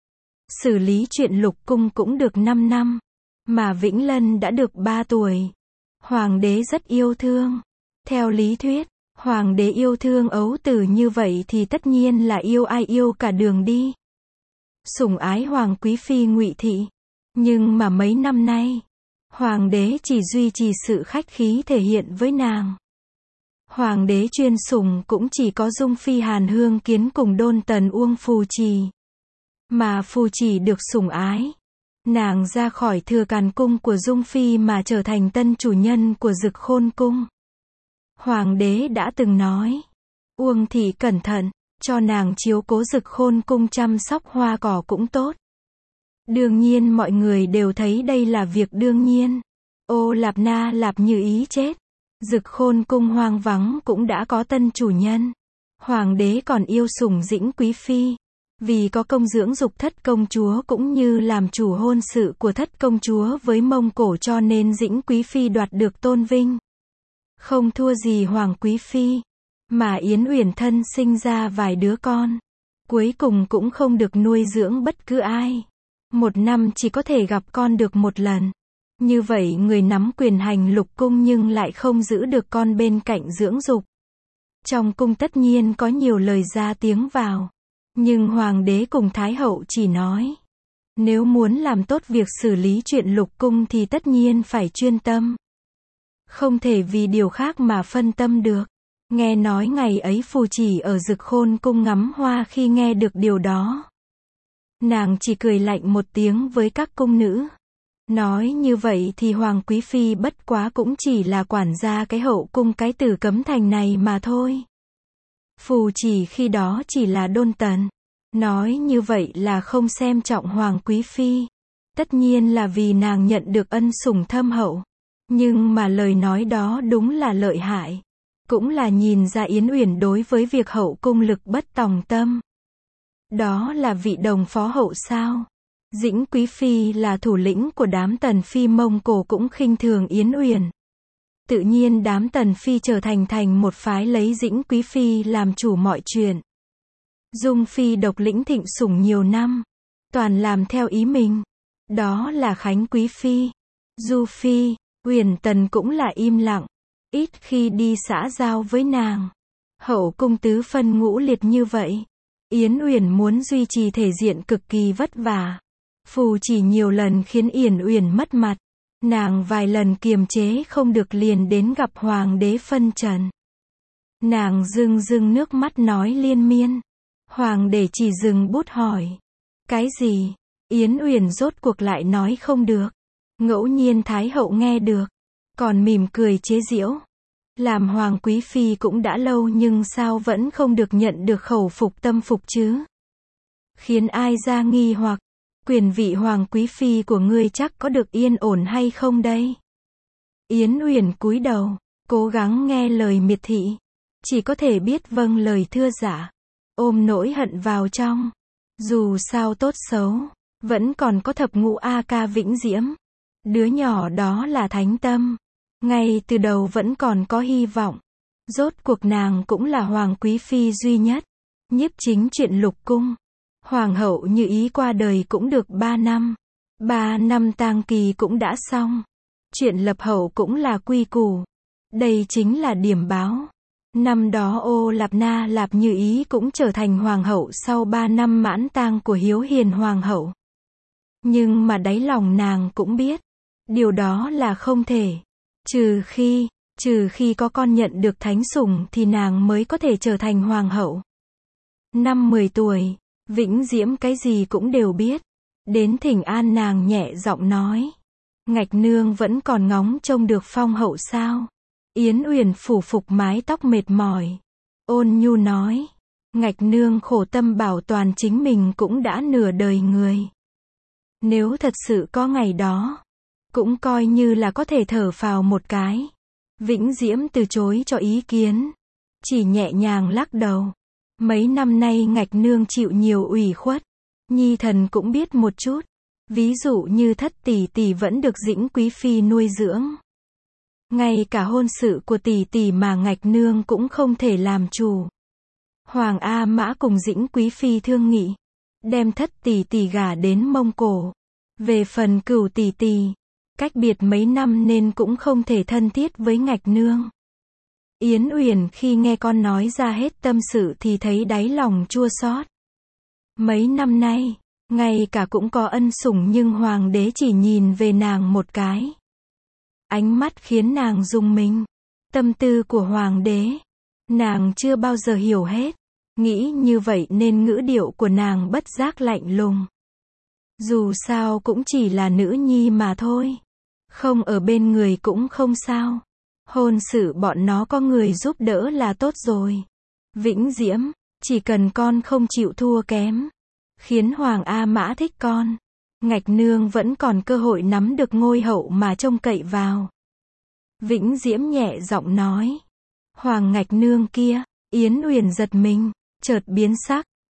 Xử lý chuyện lục cung cũng được 5 năm. Mà Vĩnh Lân đã được 3 tuổi. Hoàng đế rất yêu thương. Theo lý thuyết, Hoàng đế yêu thương ấu tử như vậy thì tất nhiên là yêu ai yêu cả đường đi. Sủng ái Hoàng Quý Phi Ngụy Thị. Nhưng mà mấy năm nay, Hoàng đế chỉ duy trì sự khách khí thể hiện với nàng. Hoàng đế chuyên sủng cũng chỉ có Dung Phi Hàn Hương Kiến cùng Đôn Tần Uông Phù Trì. Mà Phù Trì được sủng ái. Nàng ra khỏi Thừa Càn cung của Dung Phi mà trở thành tân chủ nhân của Dực Khôn cung. Hoàng đế đã từng nói, Uông thị cẩn thận, cho nàng chiếu cố Dực Khôn cung chăm sóc hoa cỏ cũng tốt. Đương nhiên mọi người đều thấy đây là việc đương nhiên. Ô Lạp Na Lạp Như Ý chết. Dực Khôn cung hoang vắng cũng đã có tân chủ nhân. Hoàng đế còn yêu sủng Dĩnh Quý Phi. Vì có công dưỡng dục thất công chúa cũng như làm chủ hôn sự của thất công chúa với Mông Cổ cho nên Dĩnh Quý Phi đoạt được tôn vinh. Không thua gì Hoàng Quý Phi. Mà Yến Uyển thân sinh ra vài đứa con. Cuối cùng cũng không được nuôi dưỡng bất cứ ai. Một năm chỉ có thể gặp con được một lần. Như vậy người nắm quyền hành lục cung nhưng lại không giữ được con bên cạnh dưỡng dục. Trong cung tất nhiên có nhiều lời ra tiếng vào. Nhưng Hoàng đế cùng Thái hậu chỉ nói. Nếu muốn làm tốt việc xử lý chuyện lục cung thì tất nhiên phải chuyên tâm. Không thể vì điều khác mà phân tâm được. Nghe nói ngày ấy Phù Chỉ ở Dực Khôn cung ngắm hoa khi nghe được điều đó. Nàng chỉ cười lạnh một tiếng với các cung nữ. Nói như vậy thì Hoàng Quý Phi bất quá cũng chỉ là quản gia cái hậu cung cái Tử Cấm Thành này mà thôi. Phù Chỉ khi đó chỉ là đôn tần. Nói như vậy là không xem trọng Hoàng Quý Phi. Tất nhiên là vì nàng nhận được ân sủng thâm hậu. Nhưng mà lời nói đó đúng là lợi hại. Cũng là nhìn ra Yến Uyển đối với việc hậu cung lực bất tòng tâm. Đó là vị đồng phó hậu sao? Dĩnh Quý Phi là thủ lĩnh của đám tần phi Mông Cổ cũng khinh thường Yến Uyển. Tự nhiên đám tần phi trở thành một phái lấy Dĩnh Quý Phi làm chủ mọi chuyện. Dung Phi độc lĩnh thịnh sủng nhiều năm. Toàn làm theo ý mình. Đó là Khánh Quý Phi. Du Phi, Uyển Tần cũng là im lặng. Ít khi đi xã giao với nàng. Hậu cung tứ phân ngũ liệt như vậy. Yến Uyển muốn duy trì thể diện cực kỳ vất vả. Phù Chỉ nhiều lần khiến Yến Uyển mất mặt. Nàng vài lần kiềm chế không được liền đến gặp Hoàng đế phân trần. Nàng rưng rưng nước mắt nói liên miên. Hoàng đế chỉ dừng bút hỏi. Cái gì? Yến Uyển rốt cuộc lại nói không được. Ngẫu nhiên Thái hậu nghe được. Còn mỉm cười chế giễu. Làm Hoàng Quý Phi cũng đã lâu nhưng sao vẫn không được nhận được khẩu phục tâm phục chứ? Khiến ai ra nghi hoặc. Quyền vị Hoàng Quý Phi của ngươi chắc có được yên ổn hay không đây? Yến Uyển cúi đầu. Cố gắng nghe lời miệt thị. Chỉ có thể biết vâng lời thưa dạ. Ôm nỗi hận vào trong. Dù sao tốt xấu. Vẫn còn có thập ngũ A Ca Vĩnh Diễm. Đứa nhỏ đó là Thánh Tâm. Ngay từ đầu vẫn còn có hy vọng. Rốt cuộc nàng cũng là Hoàng Quý Phi duy nhất. Nhiếp chính chuyện lục cung. Hoàng hậu Như Ý qua đời cũng được 3 năm. 3 năm tang kỳ cũng đã xong. Chuyện lập hậu cũng là quy củ. Đây chính là điểm báo. Năm đó Ô Lạp Na Lạp Như Ý cũng trở thành hoàng hậu sau 3 năm mãn tang của Hiếu Hiền hoàng hậu. Nhưng mà đáy lòng nàng cũng biết. Điều đó là không thể. Trừ khi có con nhận được thánh sủng thì nàng mới có thể trở thành hoàng hậu. Năm 10 tuổi, Vĩnh Diễm cái gì cũng đều biết. Đến thỉnh an nàng nhẹ giọng nói. Ngạch nương vẫn còn ngóng trông được phong hậu sao? Yến Uyển phủ phục mái tóc mệt mỏi. Ôn nhu nói. Ngạch nương khổ tâm bảo toàn chính mình cũng đã nửa đời người. Nếu thật sự có ngày đó, cũng coi như là có thể thở phào một cái. Vĩnh Diễm từ chối cho ý kiến. Chỉ nhẹ nhàng lắc đầu. Mấy năm nay ngạch nương chịu nhiều ủy khuất. Nhi thần cũng biết một chút. Ví dụ như thất tỷ tỷ vẫn được Dĩnh Quý Phi nuôi dưỡng. Ngay cả hôn sự của tỷ tỷ mà ngạch nương cũng không thể làm chủ. Hoàng A Mã cùng Dĩnh Quý Phi thương nghị. Đem thất tỷ tỷ gả đến Mông Cổ. Về phần Cửu tỷ tỷ. Cách biệt mấy năm nên cũng không thể thân thiết với ngạch nương. Yến Uyển khi nghe con nói ra hết tâm sự thì thấy đáy lòng chua xót. Mấy năm nay, ngay cả cũng có ân sủng nhưng hoàng đế chỉ nhìn về nàng một cái. Ánh mắt khiến nàng rùng mình. Tâm tư của hoàng đế, nàng chưa bao giờ hiểu hết. Nghĩ như vậy nên ngữ điệu của nàng bất giác lạnh lùng. Dù sao cũng chỉ là nữ nhi mà thôi. Không ở bên người cũng không sao. Hôn sự bọn nó có người giúp đỡ là tốt rồi. Vĩnh Diễm, chỉ cần con không chịu thua kém. Khiến Hoàng A Mã thích con. Ngạch nương vẫn còn cơ hội nắm được ngôi hậu mà trông cậy vào. Vĩnh Diễm nhẹ giọng nói. Hoàng ngạch nương kia, Yến Uyển giật mình, chợt biến sắc.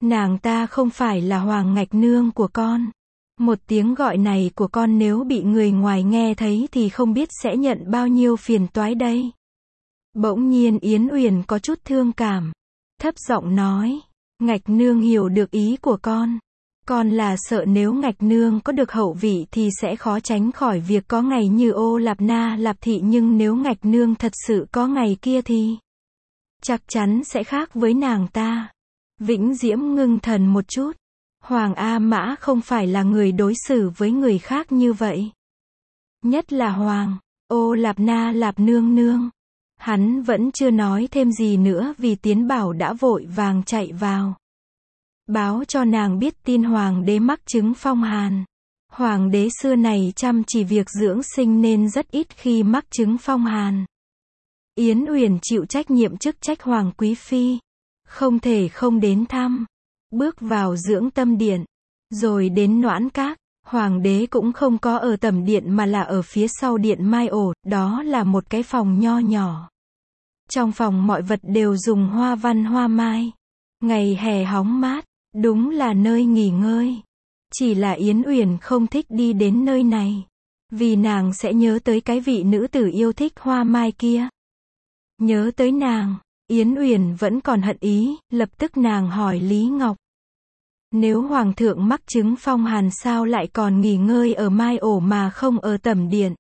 Nàng ta không phải là Hoàng Ngạch Nương của con. Một tiếng gọi này của con nếu bị người ngoài nghe thấy thì không biết sẽ nhận bao nhiêu phiền toái đây. Bỗng nhiên Yến Uyển có chút thương cảm. Thấp giọng nói, Ngạch Nương hiểu được ý của con. Con là sợ nếu Ngạch Nương có được hậu vị thì sẽ khó tránh khỏi việc có ngày như Ô Lạp Na Lạp Thị, nhưng nếu Ngạch Nương thật sự có ngày kia thì chắc chắn sẽ khác với nàng ta. Vĩnh Diễm ngưng thần một chút. Hoàng A Mã không phải là người đối xử với người khác như vậy. Nhất là Hoàng Ô Lạp Na Lạp Nương Nương. Hắn vẫn chưa nói thêm gì nữa vì Tiến Bảo đã vội vàng chạy vào. Báo cho nàng biết tin Hoàng đế mắc chứng phong hàn. Hoàng đế xưa này chăm chỉ việc dưỡng sinh nên rất ít khi mắc chứng phong hàn. Yến Uyển chịu trách nhiệm chức trách Hoàng Quý Phi. Không thể không đến thăm. Bước vào dưỡng tâm điện. Rồi đến Noãn Các. Hoàng đế cũng không có ở tẩm điện mà là ở phía sau điện Mai Ổ. Đó là một cái phòng nho nhỏ. Trong phòng mọi vật đều dùng hoa văn hoa mai. Ngày hè hóng mát. Đúng là nơi nghỉ ngơi. Chỉ là Yến Uyển không thích đi đến nơi này. Vì nàng sẽ nhớ tới cái vị nữ tử yêu thích hoa mai kia. Nhớ tới nàng, Yến Uyển vẫn còn hận ý, lập tức nàng hỏi Lý Ngọc. Nếu Hoàng thượng mắc chứng phong hàn sao lại còn nghỉ ngơi ở Mai Ổ mà không ở tẩm điện?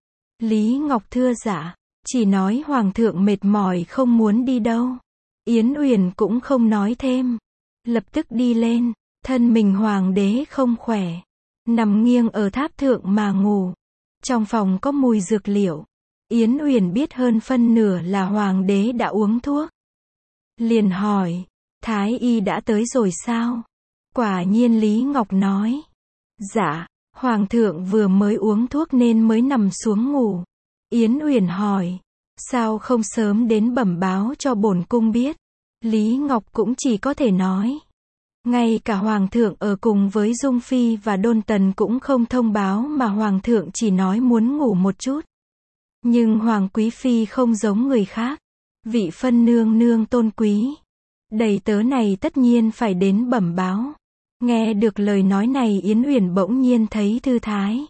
Lý Ngọc thưa dạ, chỉ nói Hoàng thượng mệt mỏi không muốn đi đâu. Yến Uyển cũng không nói thêm. Lập tức đi lên, thân mình Hoàng đế không khỏe. Nằm nghiêng ở tháp thượng mà ngủ. Trong phòng có mùi dược liệu. Yến Uyển biết hơn phân nửa là Hoàng đế đã uống thuốc. Liền hỏi, Thái y đã tới rồi sao? Quả nhiên Lý Ngọc nói. Dạ, Hoàng thượng vừa mới uống thuốc nên mới nằm xuống ngủ. Yến Uyển hỏi, sao không sớm đến bẩm báo cho bổn cung biết? Lý Ngọc cũng chỉ có thể nói. Ngay cả Hoàng thượng ở cùng với Dung Phi và Đôn Tần cũng không thông báo mà Hoàng thượng chỉ nói muốn ngủ một chút. Nhưng Hoàng Quý Phi không giống người khác. Vị phân nương nương tôn quý. Đầy tớ này tất nhiên phải đến bẩm báo. Nghe được lời nói này Yến Uyển bỗng nhiên thấy thư thái.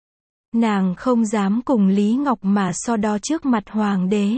Nàng không dám cùng Lý Ngọc mà so đo trước mặt Hoàng đế.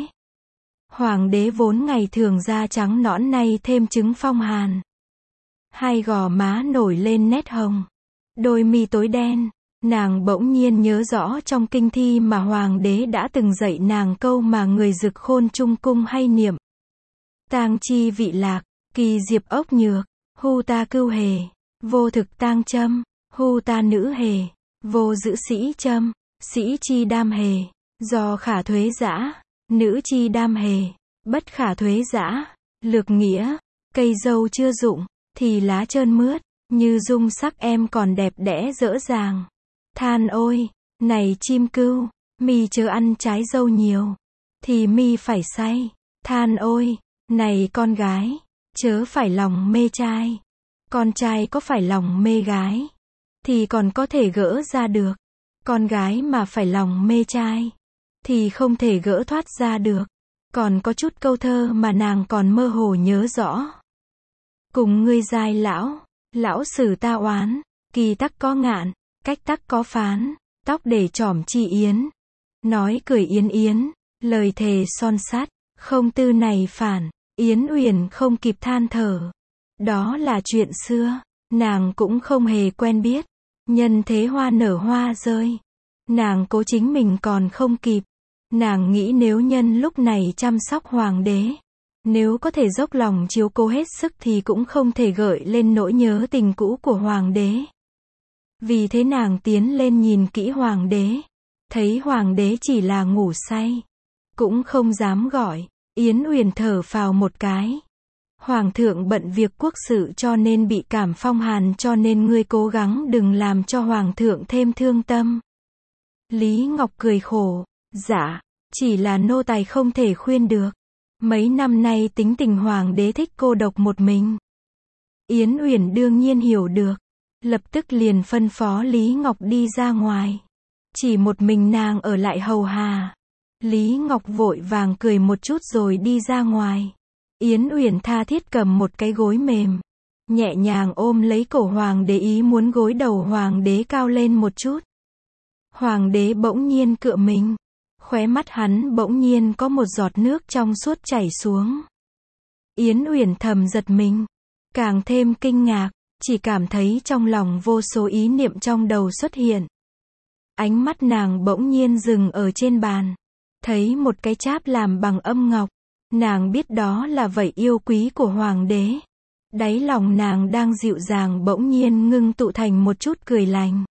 Hoàng đế vốn ngày thường da trắng nõn nay thêm chứng phong hàn. Hai gò má nổi lên nét hồng. Đôi mi tối đen. Nàng bỗng nhiên nhớ rõ trong kinh thi mà Hoàng đế đã từng dạy nàng câu mà người Dực Khôn Trung Cung hay niệm. Tang chi vị lạc, kỳ diệp ốc nhược, hu ta cưu hề, vô thực tang châm, hu ta nữ hề, vô giữ sĩ châm, sĩ chi đam hề, do khả thuế dã, nữ chi đam hề, bất khả thuế dã, lược nghĩa, cây dâu chưa rụng, thì lá trơn mướt, như dung sắc em còn đẹp đẽ dỡ dàng. Than ôi, này chim cưu, mi chớ ăn trái dâu nhiều, thì mi phải say. Than ôi, này con gái, chớ phải lòng mê trai. Con trai có phải lòng mê gái, thì còn có thể gỡ ra được. Con gái mà phải lòng mê trai, thì không thể gỡ thoát ra được. Còn có chút câu thơ mà nàng còn mơ hồ nhớ rõ. Cùng ngươi giai lão, lão sử ta oán, kỳ tắc có ngạn, cách tắc có phán, tóc để trỏm chi yến. Nói cười yến yến, lời thề son sắt, không tư này phản. Yến Uyển không kịp than thở. Đó là chuyện xưa, nàng cũng không hề quen biết. Nhân thế hoa nở hoa rơi. Nàng cố chính mình còn không kịp. Nàng nghĩ nếu nhân lúc này chăm sóc Hoàng đế, nếu có thể dốc lòng chiếu cố hết sức thì cũng không thể gợi lên nỗi nhớ tình cũ của Hoàng đế. Vì thế nàng tiến lên nhìn kỹ Hoàng đế. Thấy Hoàng đế chỉ là ngủ say. Cũng không dám gọi. Yến Uyển thở phào một cái. Hoàng thượng bận việc quốc sự cho nên bị cảm phong hàn, cho nên ngươi cố gắng đừng làm cho Hoàng thượng thêm thương tâm. Lý Ngọc cười khổ. Dạ, chỉ là nô tài không thể khuyên được. Mấy năm nay tính tình Hoàng đế thích cô độc một mình. Yến Uyển đương nhiên hiểu được. Lập tức liền phân phó Lý Ngọc đi ra ngoài. Chỉ một mình nàng ở lại hầu hà. Lý Ngọc vội vàng cười một chút rồi đi ra ngoài. Yến Uyển tha thiết cầm một cái gối mềm. nhẹ nhàng ôm lấy cổ hoàng đế ý muốn gối đầu hoàng đế cao lên một chút. Hoàng đế bỗng nhiên cựa mình, khóe mắt hắn bỗng nhiên có một giọt nước trong suốt chảy xuống. Yến Uyển thầm giật mình, càng thêm kinh ngạc, chỉ cảm thấy trong lòng vô số ý niệm trong đầu xuất hiện. Ánh mắt nàng bỗng nhiên dừng ở trên bàn, thấy một cái cháp làm bằng âm ngọc, nàng biết đó là vảy yêu quý của hoàng đế. Đáy lòng nàng đang dịu dàng bỗng nhiên ngưng tụ thành một chút cười lạnh.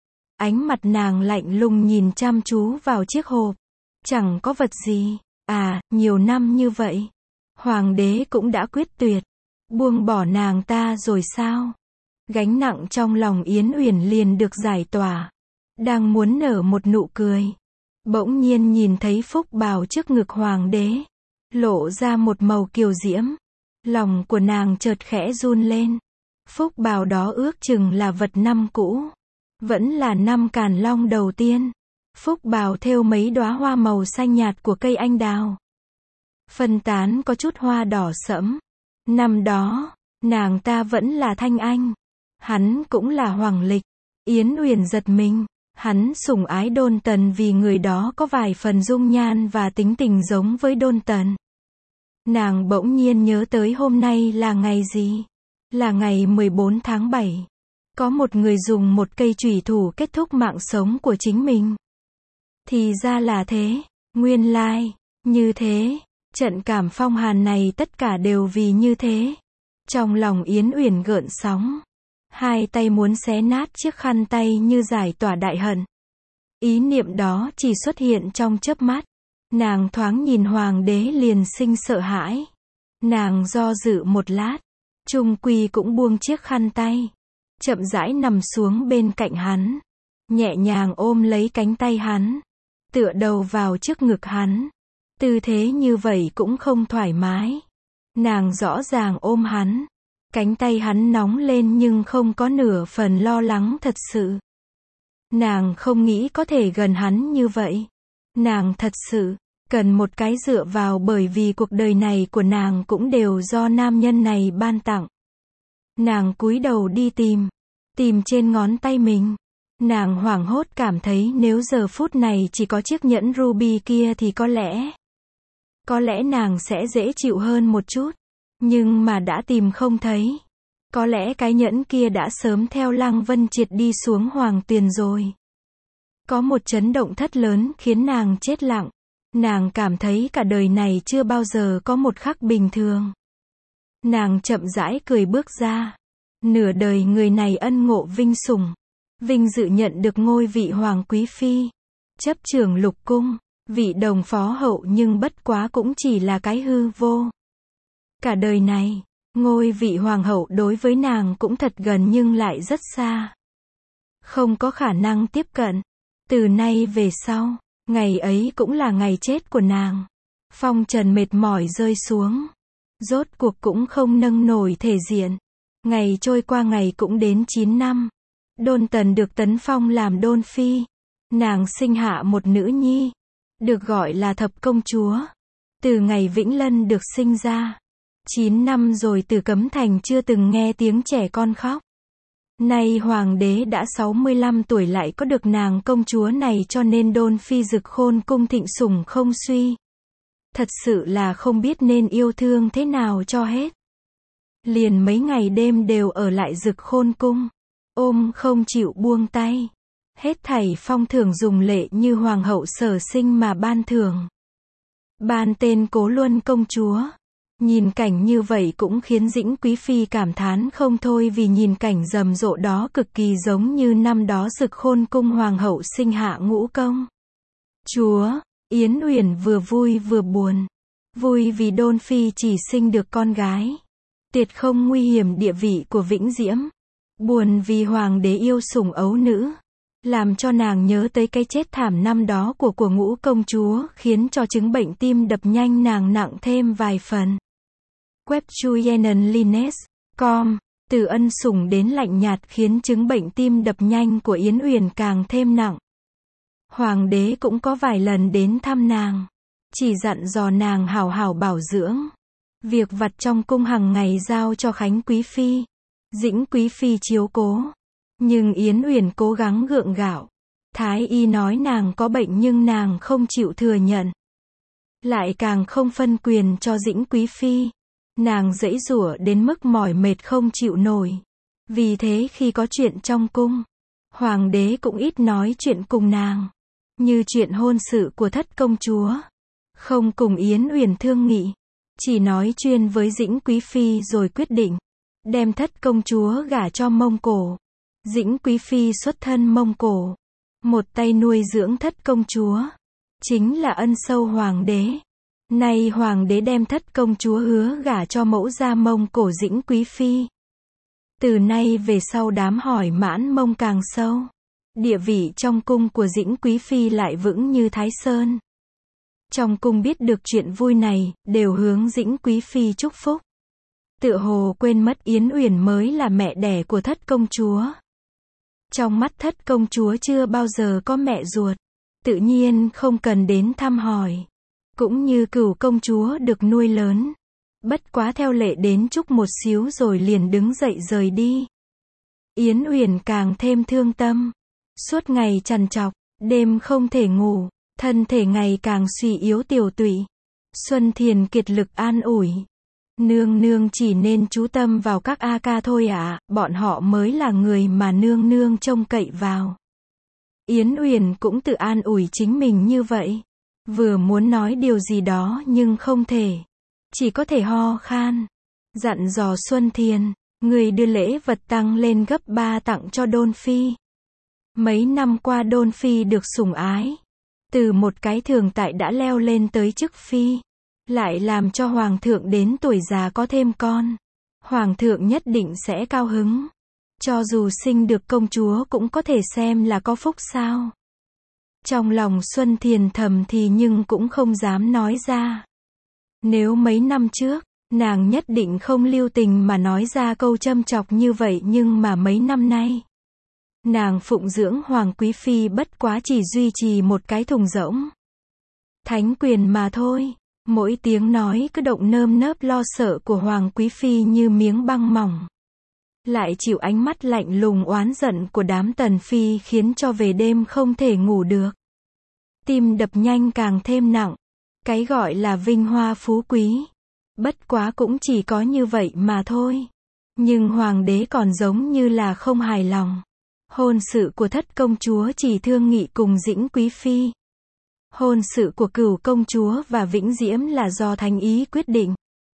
Ánh mặt nàng lạnh lùng nhìn chăm chú vào chiếc hộp. Chẳng có vật gì. À, nhiều năm như vậy, hoàng đế cũng đã quyết tuyệt, buông bỏ nàng ta rồi sao? Gánh nặng trong lòng Yến Uyển liền được giải tỏa. Đang muốn nở một nụ cười, bỗng nhiên nhìn thấy phúc bào trước ngực hoàng đế, lộ ra một màu kiều diễm. Lòng của nàng chợt khẽ run lên. Phúc bào đó ước chừng là vật năm cũ. Vẫn là năm Càn Long đầu tiên. Phúc bào thêu mấy đóa hoa màu xanh nhạt của cây anh đào. Phân tán có chút hoa đỏ sẫm. Năm đó, nàng ta vẫn là Thanh Anh. Hắn cũng là Hoàng Lịch. Yến Uyển giật mình. Hắn sủng ái Đôn Tần vì người đó có vài phần dung nhan và tính tình giống với Đôn Tần. Nàng bỗng nhiên nhớ tới hôm nay là ngày gì? Là ngày 14 tháng 7. Có một người dùng một cây chủy thủ kết thúc mạng sống của chính mình. Thì ra là thế, nguyên lai, như thế, trận cảm phong hàn này tất cả đều vì như thế. Trong lòng Yến Uyển gợn sóng. Hai tay muốn xé nát chiếc khăn tay như giải tỏa đại hận. Ý niệm đó chỉ xuất hiện trong chớp mắt. Nàng thoáng nhìn hoàng đế liền sinh sợ hãi. Nàng do dự một lát, chung quy cũng buông chiếc khăn tay, chậm rãi nằm xuống bên cạnh hắn, nhẹ nhàng ôm lấy cánh tay hắn, tựa đầu vào trước ngực hắn. Tư thế như vậy cũng không thoải mái. Nàng rõ ràng ôm hắn, cánh tay hắn nóng lên nhưng không có nửa phần lo lắng thật sự. Nàng không nghĩ có thể gần hắn như vậy. Nàng thật sự cần một cái dựa vào, bởi vì cuộc đời này của nàng cũng đều do nam nhân này ban tặng. Nàng cúi đầu đi tìm trên ngón tay mình. Nàng hoảng hốt cảm thấy nếu giờ phút này chỉ có chiếc nhẫn ruby kia thì có lẽ nàng sẽ dễ chịu hơn một chút. Nhưng mà đã tìm không thấy. Có lẽ cái nhẫn kia đã sớm theo Lăng Vân Triệt đi xuống Hoàng Tuyền rồi. Có một chấn động thất lớn khiến nàng chết lặng. Nàng cảm thấy cả đời này chưa bao giờ có một khắc bình thường. Nàng chậm rãi cười bước ra. Nửa đời người này ân ngộ vinh sủng, vinh dự nhận được ngôi vị hoàng quý phi, chấp trưởng lục cung, vị đồng phó hậu, nhưng bất quá cũng chỉ là cái hư vô. Cả đời này, ngôi vị hoàng hậu đối với nàng cũng thật gần nhưng lại rất xa. Không có khả năng tiếp cận. Từ nay về sau, ngày ấy cũng là ngày chết của nàng. Phong trần mệt mỏi rơi xuống. Rốt cuộc cũng không nâng nổi thể diện. Ngày trôi qua ngày cũng đến 9 năm. Đôn Tần được tấn phong làm đôn phi. Nàng sinh hạ một nữ nhi, được gọi là thập công chúa. Từ ngày Vĩnh Lân được sinh ra, 9 năm rồi Từ Cấm Thành chưa từng nghe tiếng trẻ con khóc. Nay hoàng đế đã 65 tuổi lại có được nàng công chúa này, cho nên đôn phi Dực Khôn cung thịnh sủng không suy. Thật sự là không biết nên yêu thương thế nào cho hết. Liền mấy ngày đêm đều ở lại Dực Khôn cung, ôm không chịu buông tay. Hết thảy phong thưởng dùng lệ như hoàng hậu sở sinh mà ban thưởng. Ban tên Cố Luân công chúa. Nhìn cảnh như vậy cũng khiến Dĩnh Quý Phi cảm thán không thôi, vì nhìn cảnh rầm rộ đó cực kỳ giống như năm đó Dực Khôn cung hoàng hậu sinh hạ Ngũ công chúa. Yến Uyển vừa vui vừa buồn. Vui vì đôn phi chỉ sinh được con gái, tuyệt không nguy hiểm địa vị của Vĩnh Diễm. Buồn vì hoàng đế yêu sủng ấu nữ, làm cho nàng nhớ tới cái chết thảm năm đó của Ngũ công chúa, khiến cho chứng bệnh tim đập nhanh nàng nặng thêm vài phần. Webchuyenenlines.com. Từ ân sủng đến lạnh nhạt khiến chứng bệnh tim đập nhanh của Yến Uyển càng thêm nặng. Hoàng đế cũng có vài lần đến thăm nàng, chỉ dặn dò nàng hảo hảo bảo dưỡng. Việc vặt trong cung hằng ngày giao cho Khánh Quý Phi. Dĩnh Quý Phi chiếu cố. Nhưng Yến Uyển cố gắng gượng gạo. Thái y nói nàng có bệnh nhưng nàng không chịu thừa nhận. Lại càng không phân quyền cho Dĩnh Quý Phi. Nàng giãy giụa đến mức mỏi mệt không chịu nổi. Vì thế khi có chuyện trong cung, hoàng đế cũng ít nói chuyện cùng nàng. Như chuyện hôn sự của thất công chúa. Không cùng Yến Uyển thương nghị. Chỉ nói chuyên với Dĩnh Quý Phi rồi quyết định. Đem thất công chúa gả cho Mông Cổ. Dĩnh Quý Phi xuất thân Mông Cổ. Một tay nuôi dưỡng thất công chúa. Chính là ân sâu hoàng đế. Nay hoàng đế đem thất công chúa hứa gả cho mẫu gia Mông Cổ Dĩnh Quý Phi. Từ nay về sau đám hỏi mãn Mông càng sâu. Địa vị trong cung của Dĩnh Quý Phi lại vững như Thái Sơn. Trong cung biết được chuyện vui này, đều hướng Dĩnh Quý Phi chúc phúc. Tựa hồ quên mất Yến Uyển mới là mẹ đẻ của thất công chúa. Trong mắt thất công chúa chưa bao giờ có mẹ ruột. Tự nhiên không cần đến thăm hỏi. Cũng như Cửu công chúa được nuôi lớn. Bất quá theo lệ đến chúc một xíu rồi liền đứng dậy rời đi. Yến Uyển càng thêm thương tâm. Suốt ngày trằn trọc, đêm không thể ngủ, thân thể ngày càng suy yếu tiều tụy. Xuân Thiền kiệt lực an ủi. Nương nương chỉ nên chú tâm vào các A ca thôi ạ, bọn họ mới là người mà nương nương trông cậy vào. Yến Uyển cũng tự an ủi chính mình như vậy. Vừa muốn nói điều gì đó nhưng không thể. Chỉ có thể ho khan. Dặn dò Xuân Thiền, người đưa lễ vật tăng lên gấp 3 tặng cho Đôn Phi. Mấy năm qua Đôn Phi được sủng ái. Từ một cái thường tại đã leo lên tới chức Phi. Lại làm cho Hoàng thượng đến tuổi già có thêm con. Hoàng thượng nhất định sẽ cao hứng. Cho dù sinh được công chúa cũng có thể xem là có phúc sao. Trong lòng Xuân Thiền thầm thì nhưng cũng không dám nói ra. Nếu mấy năm trước, nàng nhất định không lưu tình mà nói ra câu châm chọc như vậy nhưng mà mấy năm nay. Nàng phụng dưỡng Hoàng Quý Phi bất quá chỉ duy trì một cái thùng rỗng. Thánh quyền mà thôi. Mỗi tiếng nói cứ động nơm nớp lo sợ của Hoàng Quý Phi như miếng băng mỏng. Lại chịu ánh mắt lạnh lùng oán giận của đám tần phi khiến cho về đêm không thể ngủ được. Tim đập nhanh càng thêm nặng. Cái gọi là vinh hoa phú quý. Bất quá cũng chỉ có như vậy mà thôi. Nhưng hoàng đế còn giống như là không hài lòng. Hôn sự của thất công chúa chỉ thương nghị cùng Dĩnh Quý Phi. Hôn sự của Cửu công chúa và Vĩnh Diễm là do thánh ý quyết định.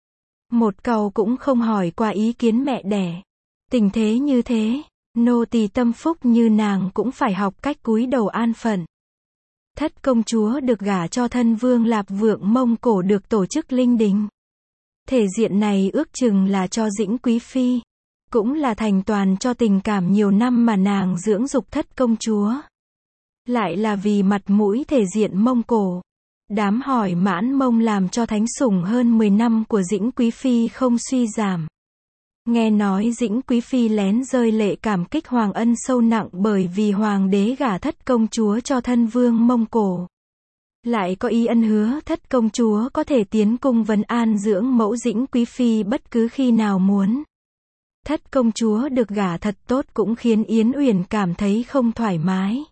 Một câu cũng không hỏi qua ý kiến mẹ đẻ. Tình thế như thế, nô tỳ tâm phúc như nàng cũng phải học cách cúi đầu an phận. Thất công chúa được gả cho thân vương Lạp Vượng Mông Cổ được tổ chức linh đình. Thể diện này ước chừng là cho Dĩnh Quý Phi. Cũng là thành toàn cho tình cảm nhiều năm mà nàng dưỡng dục thất công chúa. Lại là vì mặt mũi thể diện Mông Cổ. Đám hỏi mãn Mông làm cho thánh sủng hơn 10 năm của Dĩnh Quý Phi không suy giảm. Nghe nói Dĩnh Quý Phi lén rơi lệ cảm kích hoàng ân sâu nặng bởi vì hoàng đế gả thất công chúa cho thân vương Mông Cổ. Lại có ý ân hứa thất công chúa có thể tiến cung vấn an dưỡng mẫu Dĩnh Quý Phi bất cứ khi nào muốn. Thất công chúa được gả thật tốt cũng khiến Yến Uyển cảm thấy không thoải mái.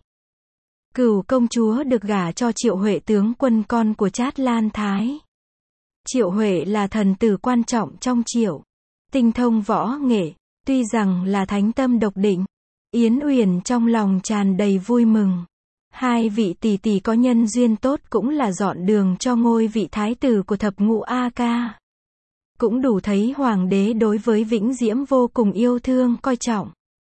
Cửu công chúa được gả cho Triệu Huệ tướng quân con của Trát Lan Thái. Triệu Huệ là thần tử quan trọng trong Triệu. Tinh thông võ nghệ, tuy rằng là thánh tâm độc định. Yến Uyển trong lòng tràn đầy vui mừng. Hai vị tỷ tỷ có nhân duyên tốt cũng là dọn đường cho ngôi vị thái tử của thập ngũ A Ca. Cũng đủ thấy hoàng đế đối với Vĩnh Diễm vô cùng yêu thương coi trọng.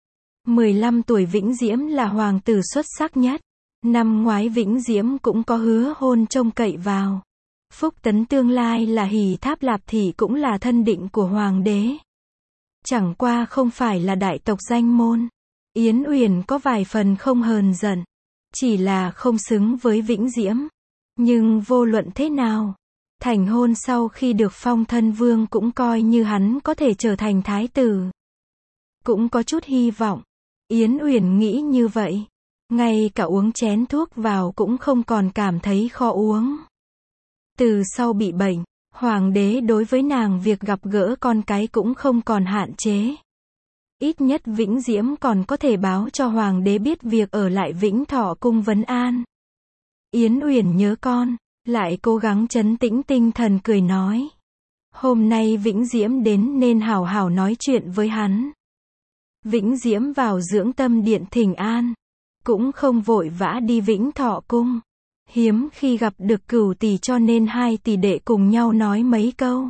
15 tuổi Vĩnh Diễm là hoàng tử xuất sắc nhất. Năm ngoái Vĩnh Diễm cũng có hứa hôn trông cậy vào. Phúc Tấn tương lai là Hỷ Tháp Lạp Thị cũng là thân định của hoàng đế. Chẳng qua không phải là đại tộc danh môn. Yến Uyển có vài phần không hờn giận. Chỉ là không xứng với Vĩnh Diễm. Nhưng vô luận thế nào, thành hôn sau khi được phong thân vương cũng coi như hắn có thể trở thành thái tử. Cũng có chút hy vọng. Yến Uyển nghĩ như vậy. Ngay cả uống chén thuốc vào cũng không còn cảm thấy khó uống. Từ sau bị bệnh, hoàng đế đối với nàng việc gặp gỡ con cái cũng không còn hạn chế. Ít nhất Vĩnh Diễm còn có thể báo cho hoàng đế biết việc ở lại Vĩnh Thọ cung vấn an. Yến Uyển nhớ con, lại cố gắng trấn tĩnh tinh thần cười nói. Hôm nay Vĩnh Diễm đến nên hảo hảo nói chuyện với hắn. Vĩnh Diễm vào dưỡng tâm điện thỉnh an, cũng không vội vã đi Vĩnh Thọ cung. Hiếm khi gặp được Cửu tỷ cho nên hai tỷ đệ cùng nhau nói mấy câu.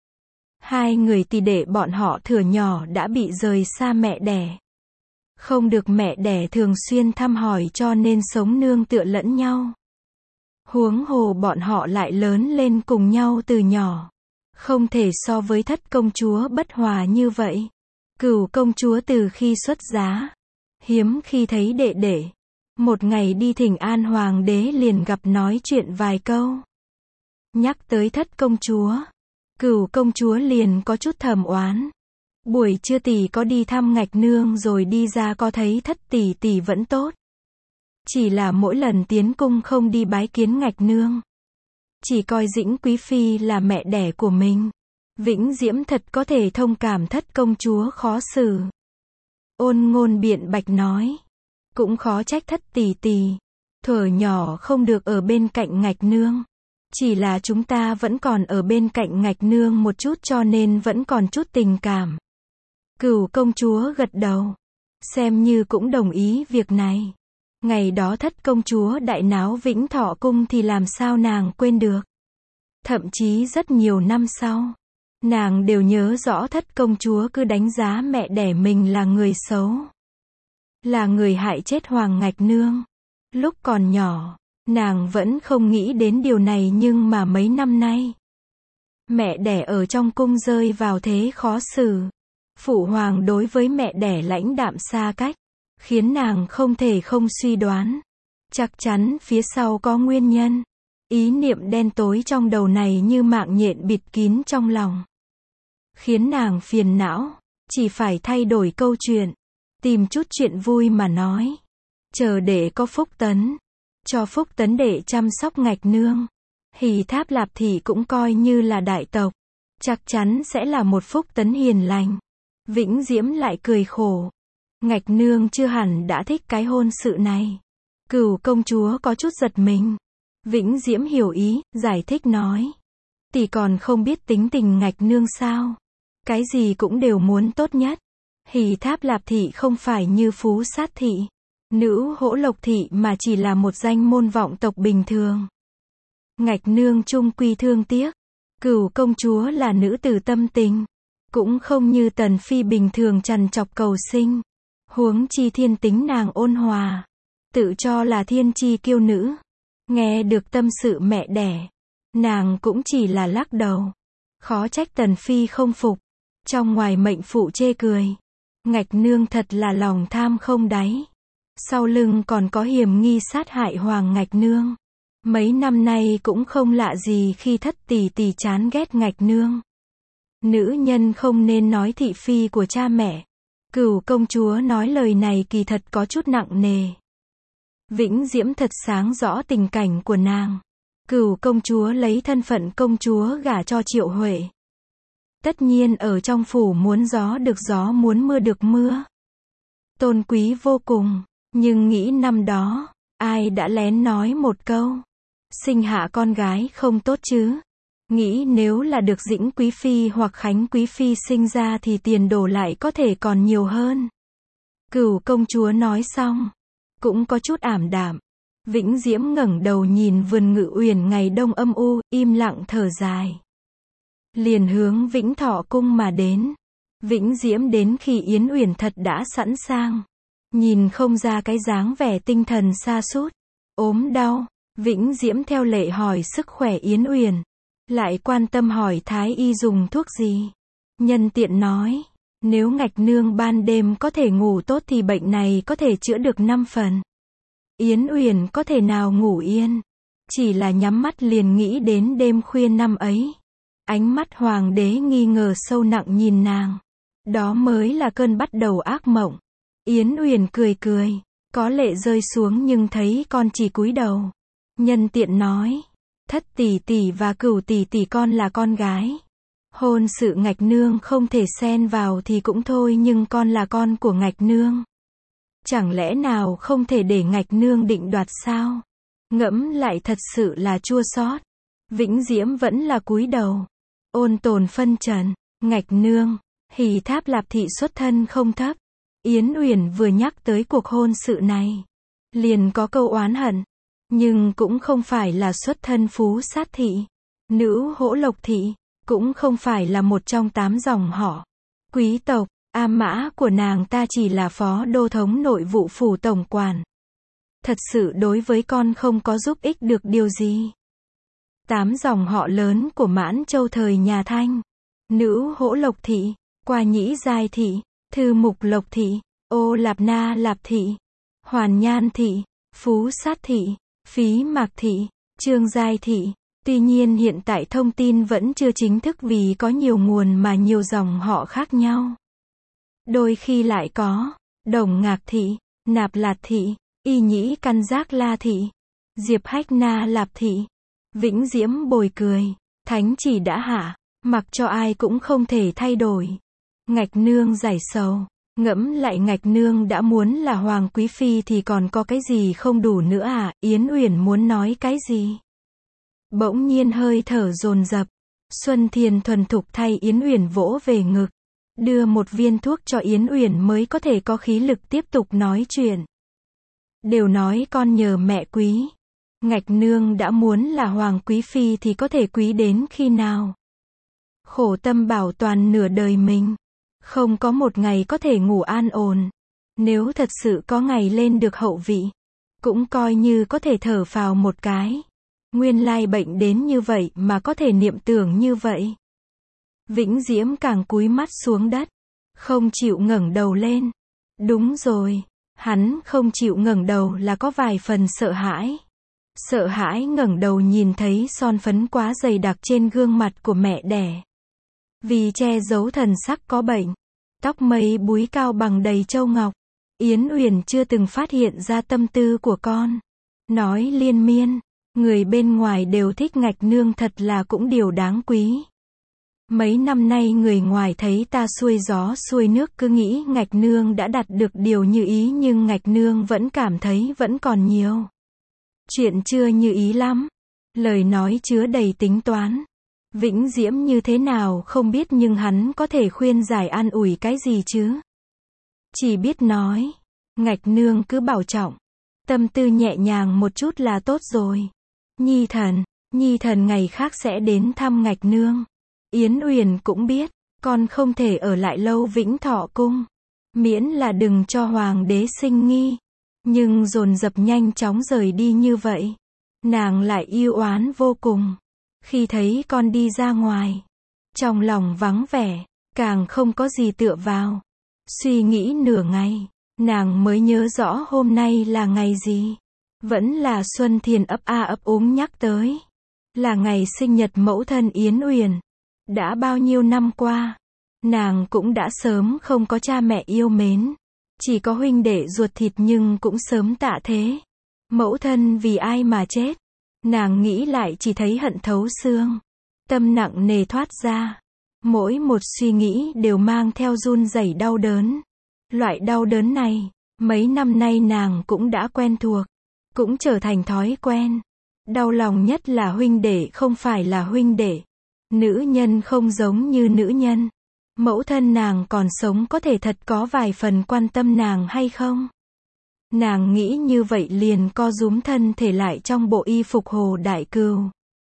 Hai người tỷ đệ bọn họ thuở nhỏ đã bị rời xa mẹ đẻ. Không được mẹ đẻ thường xuyên thăm hỏi cho nên sống nương tựa lẫn nhau. Huống hồ bọn họ lại lớn lên cùng nhau từ nhỏ. Không thể so với Thất công chúa bất hòa như vậy. Cửu công chúa từ khi xuất giá, hiếm khi thấy đệ đệ. Một ngày đi thỉnh an hoàng đế liền gặp nói chuyện vài câu. Nhắc tới Thất công chúa, Cửu công chúa liền có chút thầm oán. Buổi trưa tỷ có đi thăm Ngạch nương rồi đi ra có thấy Thất tỷ tỷ vẫn tốt. Chỉ là mỗi lần tiến cung không đi bái kiến Ngạch nương. Chỉ coi Dĩnh quý phi là mẹ đẻ của mình. Vĩnh Diễm thật có thể thông cảm Thất công chúa khó xử. Ôn Ngôn biện bạch nói. Cũng khó trách Thất tỷ tỷ. Thuở nhỏ không được ở bên cạnh Ngạch nương. Chỉ là chúng ta vẫn còn ở bên cạnh Ngạch nương một chút cho nên vẫn còn chút tình cảm. Cửu công chúa gật đầu. Xem như cũng đồng ý việc này. Ngày đó Thất công chúa đại náo Vĩnh Thọ cung thì làm sao nàng quên được. Thậm chí rất nhiều năm sau, nàng đều nhớ rõ Thất công chúa cứ đánh giá mẹ đẻ mình là người xấu. Là người hại chết Hoàng Ngạch nương. Lúc còn nhỏ, nàng vẫn không nghĩ đến điều này nhưng mà mấy năm nay, mẹ đẻ ở trong cung rơi vào thế khó xử. Phụ hoàng đối với mẹ đẻ lãnh đạm xa cách, khiến nàng không thể không suy đoán. Chắc chắn phía sau có nguyên nhân. Ý niệm đen tối trong đầu này như mạng nhện bịt kín trong lòng. Khiến nàng phiền não, chỉ phải thay đổi câu chuyện. Tìm chút chuyện vui mà nói. Chờ để có Phúc Tấn. Cho Phúc Tấn để chăm sóc Ngạch nương. Hỷ Tháp Lạp Thị cũng coi như là đại tộc. Chắc chắn sẽ là một Phúc Tấn hiền lành. Vĩnh Diễm lại cười khổ. Ngạch nương chưa hẳn đã thích cái hôn sự này. Cửu công chúa có chút giật mình. Vĩnh Diễm hiểu ý, giải thích nói. Tỷ còn không biết tính tình Ngạch nương sao. Cái gì cũng đều muốn tốt nhất. Hỷ Tháp Lạp Thị không phải như Phú Sát Thị, Nữ Hỗ Lộc Thị mà chỉ là một danh môn vọng tộc bình thường. Ngạch nương chung quy thương tiếc. Cửu công chúa là nữ tử tâm tình. Cũng không như Tần Phi bình thường trằn trọc cầu sinh. Huống chi thiên tính nàng ôn hòa. Tự cho là thiên chi kiêu nữ. Nghe được tâm sự mẹ đẻ. Nàng cũng chỉ là lắc đầu. Khó trách Tần Phi không phục. Trong ngoài mệnh phụ chê cười. Ngạch nương thật là lòng tham không đáy. Sau lưng còn có hiểm nghi sát hại Hoàng Ngạch nương. Mấy năm nay cũng không lạ gì khi Thất tỷ tỷ chán ghét Ngạch nương. Nữ nhân không nên nói thị phi của cha mẹ. Cửu công chúa nói lời này kỳ thật có chút nặng nề. Vĩnh Diễm thật sáng rõ tình cảnh của nàng. Cửu công chúa lấy thân phận công chúa gả cho Triệu Huệ. Tất nhiên ở trong phủ muốn gió được gió muốn mưa được mưa. Tôn quý vô cùng. Nhưng nghĩ năm đó, ai đã lén nói một câu. Sinh hạ con gái không tốt chứ. Nghĩ nếu là được Dĩnh quý phi hoặc Khánh quý phi sinh ra thì tiền đồ lại có thể còn nhiều hơn. Cửu công chúa nói xong, cũng có chút ảm đạm. Vĩnh Diễm ngẩng đầu nhìn vườn Ngự Uyển ngày đông âm u, im lặng thở dài. Liền hướng Vĩnh Thọ cung mà đến. Vĩnh Diễm đến khi Yến Uyển thật đã sẵn sàng. Nhìn không ra cái dáng vẻ tinh thần sa sút, ốm đau. Vĩnh Diễm theo lệ hỏi sức khỏe Yến Uyển. Lại quan tâm hỏi thái y dùng thuốc gì. Nhân tiện nói, nếu Ngạch nương ban đêm có thể ngủ tốt thì bệnh này có thể chữa được 5 phần. Yến Uyển có thể nào ngủ yên. Chỉ là nhắm mắt liền nghĩ đến đêm khuya năm ấy. Ánh mắt hoàng đế nghi ngờ sâu nặng nhìn nàng. Đó mới là cơn bắt đầu ác mộng. Yến Uyển cười cười, có lệ rơi xuống nhưng thấy con chỉ cúi đầu. Nhân tiện nói, Thất tỷ tỷ và Cửu tỷ tỷ con là con gái. Hôn sự Ngạch Nương không thể xen vào thì cũng thôi, nhưng con là con của Ngạch Nương. Chẳng lẽ nào không thể để Ngạch Nương định đoạt sao? Ngẫm lại thật sự là chua xót. Vĩnh Diễm vẫn là cúi đầu. Ôn tồn phân trần. Ngạch Nương, Hỷ Tháp Lạp thị xuất thân không thấp. Yến Uyển vừa nhắc tới cuộc hôn sự này, liền có câu oán hận. Nhưng cũng không phải là xuất thân phú sát thị. Nữ Hỗ Lộc thị, cũng không phải là một trong 8 dòng họ quý tộc. A mã của nàng ta chỉ là phó đô thống nội vụ phủ tổng quản. Thật sự đối với con không có giúp ích được điều gì. 8 dòng họ lớn của Mãn Châu thời nhà Thanh. Nữ Hỗ Lộc thị, Qua Nhĩ Giai thị, Thư Mục Lộc thị, Ô Lạp Na Lạp thị, Hoàn Nhan thị, Phú Sát thị, Phí Mạc thị, Trương Giai thị. Tuy nhiên hiện tại thông tin vẫn chưa chính thức vì có nhiều nguồn mà nhiều dòng họ khác nhau. Đôi khi lại có Đồng Ngạc thị, Nạp Lạt thị, Y Nhĩ Căn Giác La thị, Diệp Hách Na Lạp thị. Vĩnh Diễm bồi cười. Thánh chỉ đã hạ, mặc cho ai cũng không thể thay đổi. Ngạch Nương giải sầu. Ngẫm lại Ngạch Nương đã muốn là Hoàng Quý Phi thì còn có cái gì không đủ nữa à? Yến Uyển muốn nói cái gì? Bỗng nhiên hơi thở dồn dập. Xuân Thiền thuần thục thay Yến Uyển vỗ về ngực. Đưa một viên thuốc cho Yến Uyển mới có thể có khí lực tiếp tục nói chuyện. Đều nói con nhờ mẹ quý. Ngạch Nương đã muốn là Hoàng Quý Phi thì có thể quý đến khi nào? Khổ tâm bảo toàn nửa đời mình. Không có một ngày có thể ngủ an ổn. Nếu thật sự có ngày lên được hậu vị, cũng coi như có thể thở phào một cái. Nguyên lai bệnh đến như vậy mà có thể niệm tưởng như vậy. Vĩnh Diễm càng cúi mắt xuống đất, không chịu ngẩng đầu lên. Đúng rồi, hắn không chịu ngẩng đầu là có vài phần sợ hãi. Sợ hãi ngẩng đầu nhìn thấy son phấn quá dày đặc trên gương mặt của mẹ đẻ. Vì che giấu thần sắc có bệnh, tóc mây búi cao bằng đầy châu ngọc. Yến Uyển chưa từng phát hiện ra tâm tư của con. Nói liên miên, người bên ngoài đều thích Ngạch Nương thật là cũng điều đáng quý. Mấy năm nay người ngoài thấy ta xuôi gió xuôi nước cứ nghĩ Ngạch Nương đã đạt được điều như ý, nhưng Ngạch Nương vẫn cảm thấy vẫn còn nhiều chuyện chưa như ý lắm. Lời nói chứa đầy tính toán. Vĩnh Diễm như thế nào không biết, nhưng hắn có thể khuyên giải an ủi cái gì chứ? Chỉ biết nói, Ngạch Nương cứ bảo trọng, tâm tư nhẹ nhàng một chút là tốt rồi. Nhi thần ngày khác sẽ đến thăm Ngạch Nương. Yến Uyển cũng biết, con không thể ở lại lâu Vĩnh Thọ cung, miễn là đừng cho hoàng đế sinh nghi. Nhưng dồn dập nhanh chóng rời đi như vậy, nàng lại yêu oán vô cùng. Khi thấy con đi ra ngoài, trong lòng vắng vẻ, càng không có gì tựa vào. Suy nghĩ nửa ngày, nàng mới nhớ rõ hôm nay là ngày gì. Vẫn là Xuân Thiền ấp a ấp úng nhắc tới. Là ngày sinh nhật mẫu thân Yến Uyển. Đã bao nhiêu năm qua, nàng cũng đã sớm không có cha mẹ yêu mến. Chỉ có huynh đệ ruột thịt nhưng cũng sớm tạ thế. Mẫu thân vì ai mà chết? Nàng nghĩ lại chỉ thấy hận thấu xương. Tâm nặng nề thoát ra. Mỗi một suy nghĩ đều mang theo run rẩy đau đớn. Loại đau đớn này, mấy năm nay nàng cũng đã quen thuộc. Cũng trở thành thói quen. Đau lòng nhất là huynh đệ không phải là huynh đệ. Nữ nhân không giống như nữ nhân. Mẫu thân nàng còn sống có thể thật có vài phần quan tâm nàng hay không? Nàng nghĩ như vậy liền co rúm thân thể lại trong bộ y phục Hồ Đại Cừu.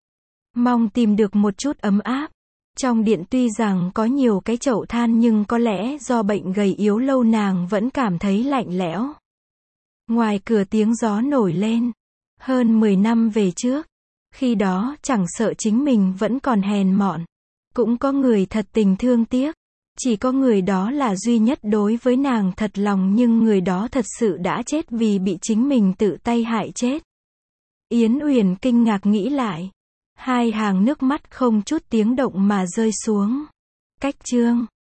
Mong tìm được một chút ấm áp. Trong điện tuy rằng có nhiều cái chậu than nhưng có lẽ do bệnh gầy yếu lâu nàng vẫn cảm thấy lạnh lẽo. Ngoài cửa tiếng gió nổi lên. Hơn 10 năm về trước. Khi đó chẳng sợ chính mình vẫn còn hèn mọn. Cũng có người thật tình thương tiếc. Chỉ có người đó là duy nhất đối với nàng thật lòng, nhưng người đó thật sự đã chết vì bị chính mình tự tay hại chết. Yến Uyển kinh ngạc nghĩ lại. Hai hàng nước mắt không chút tiếng động mà rơi xuống. Cách chương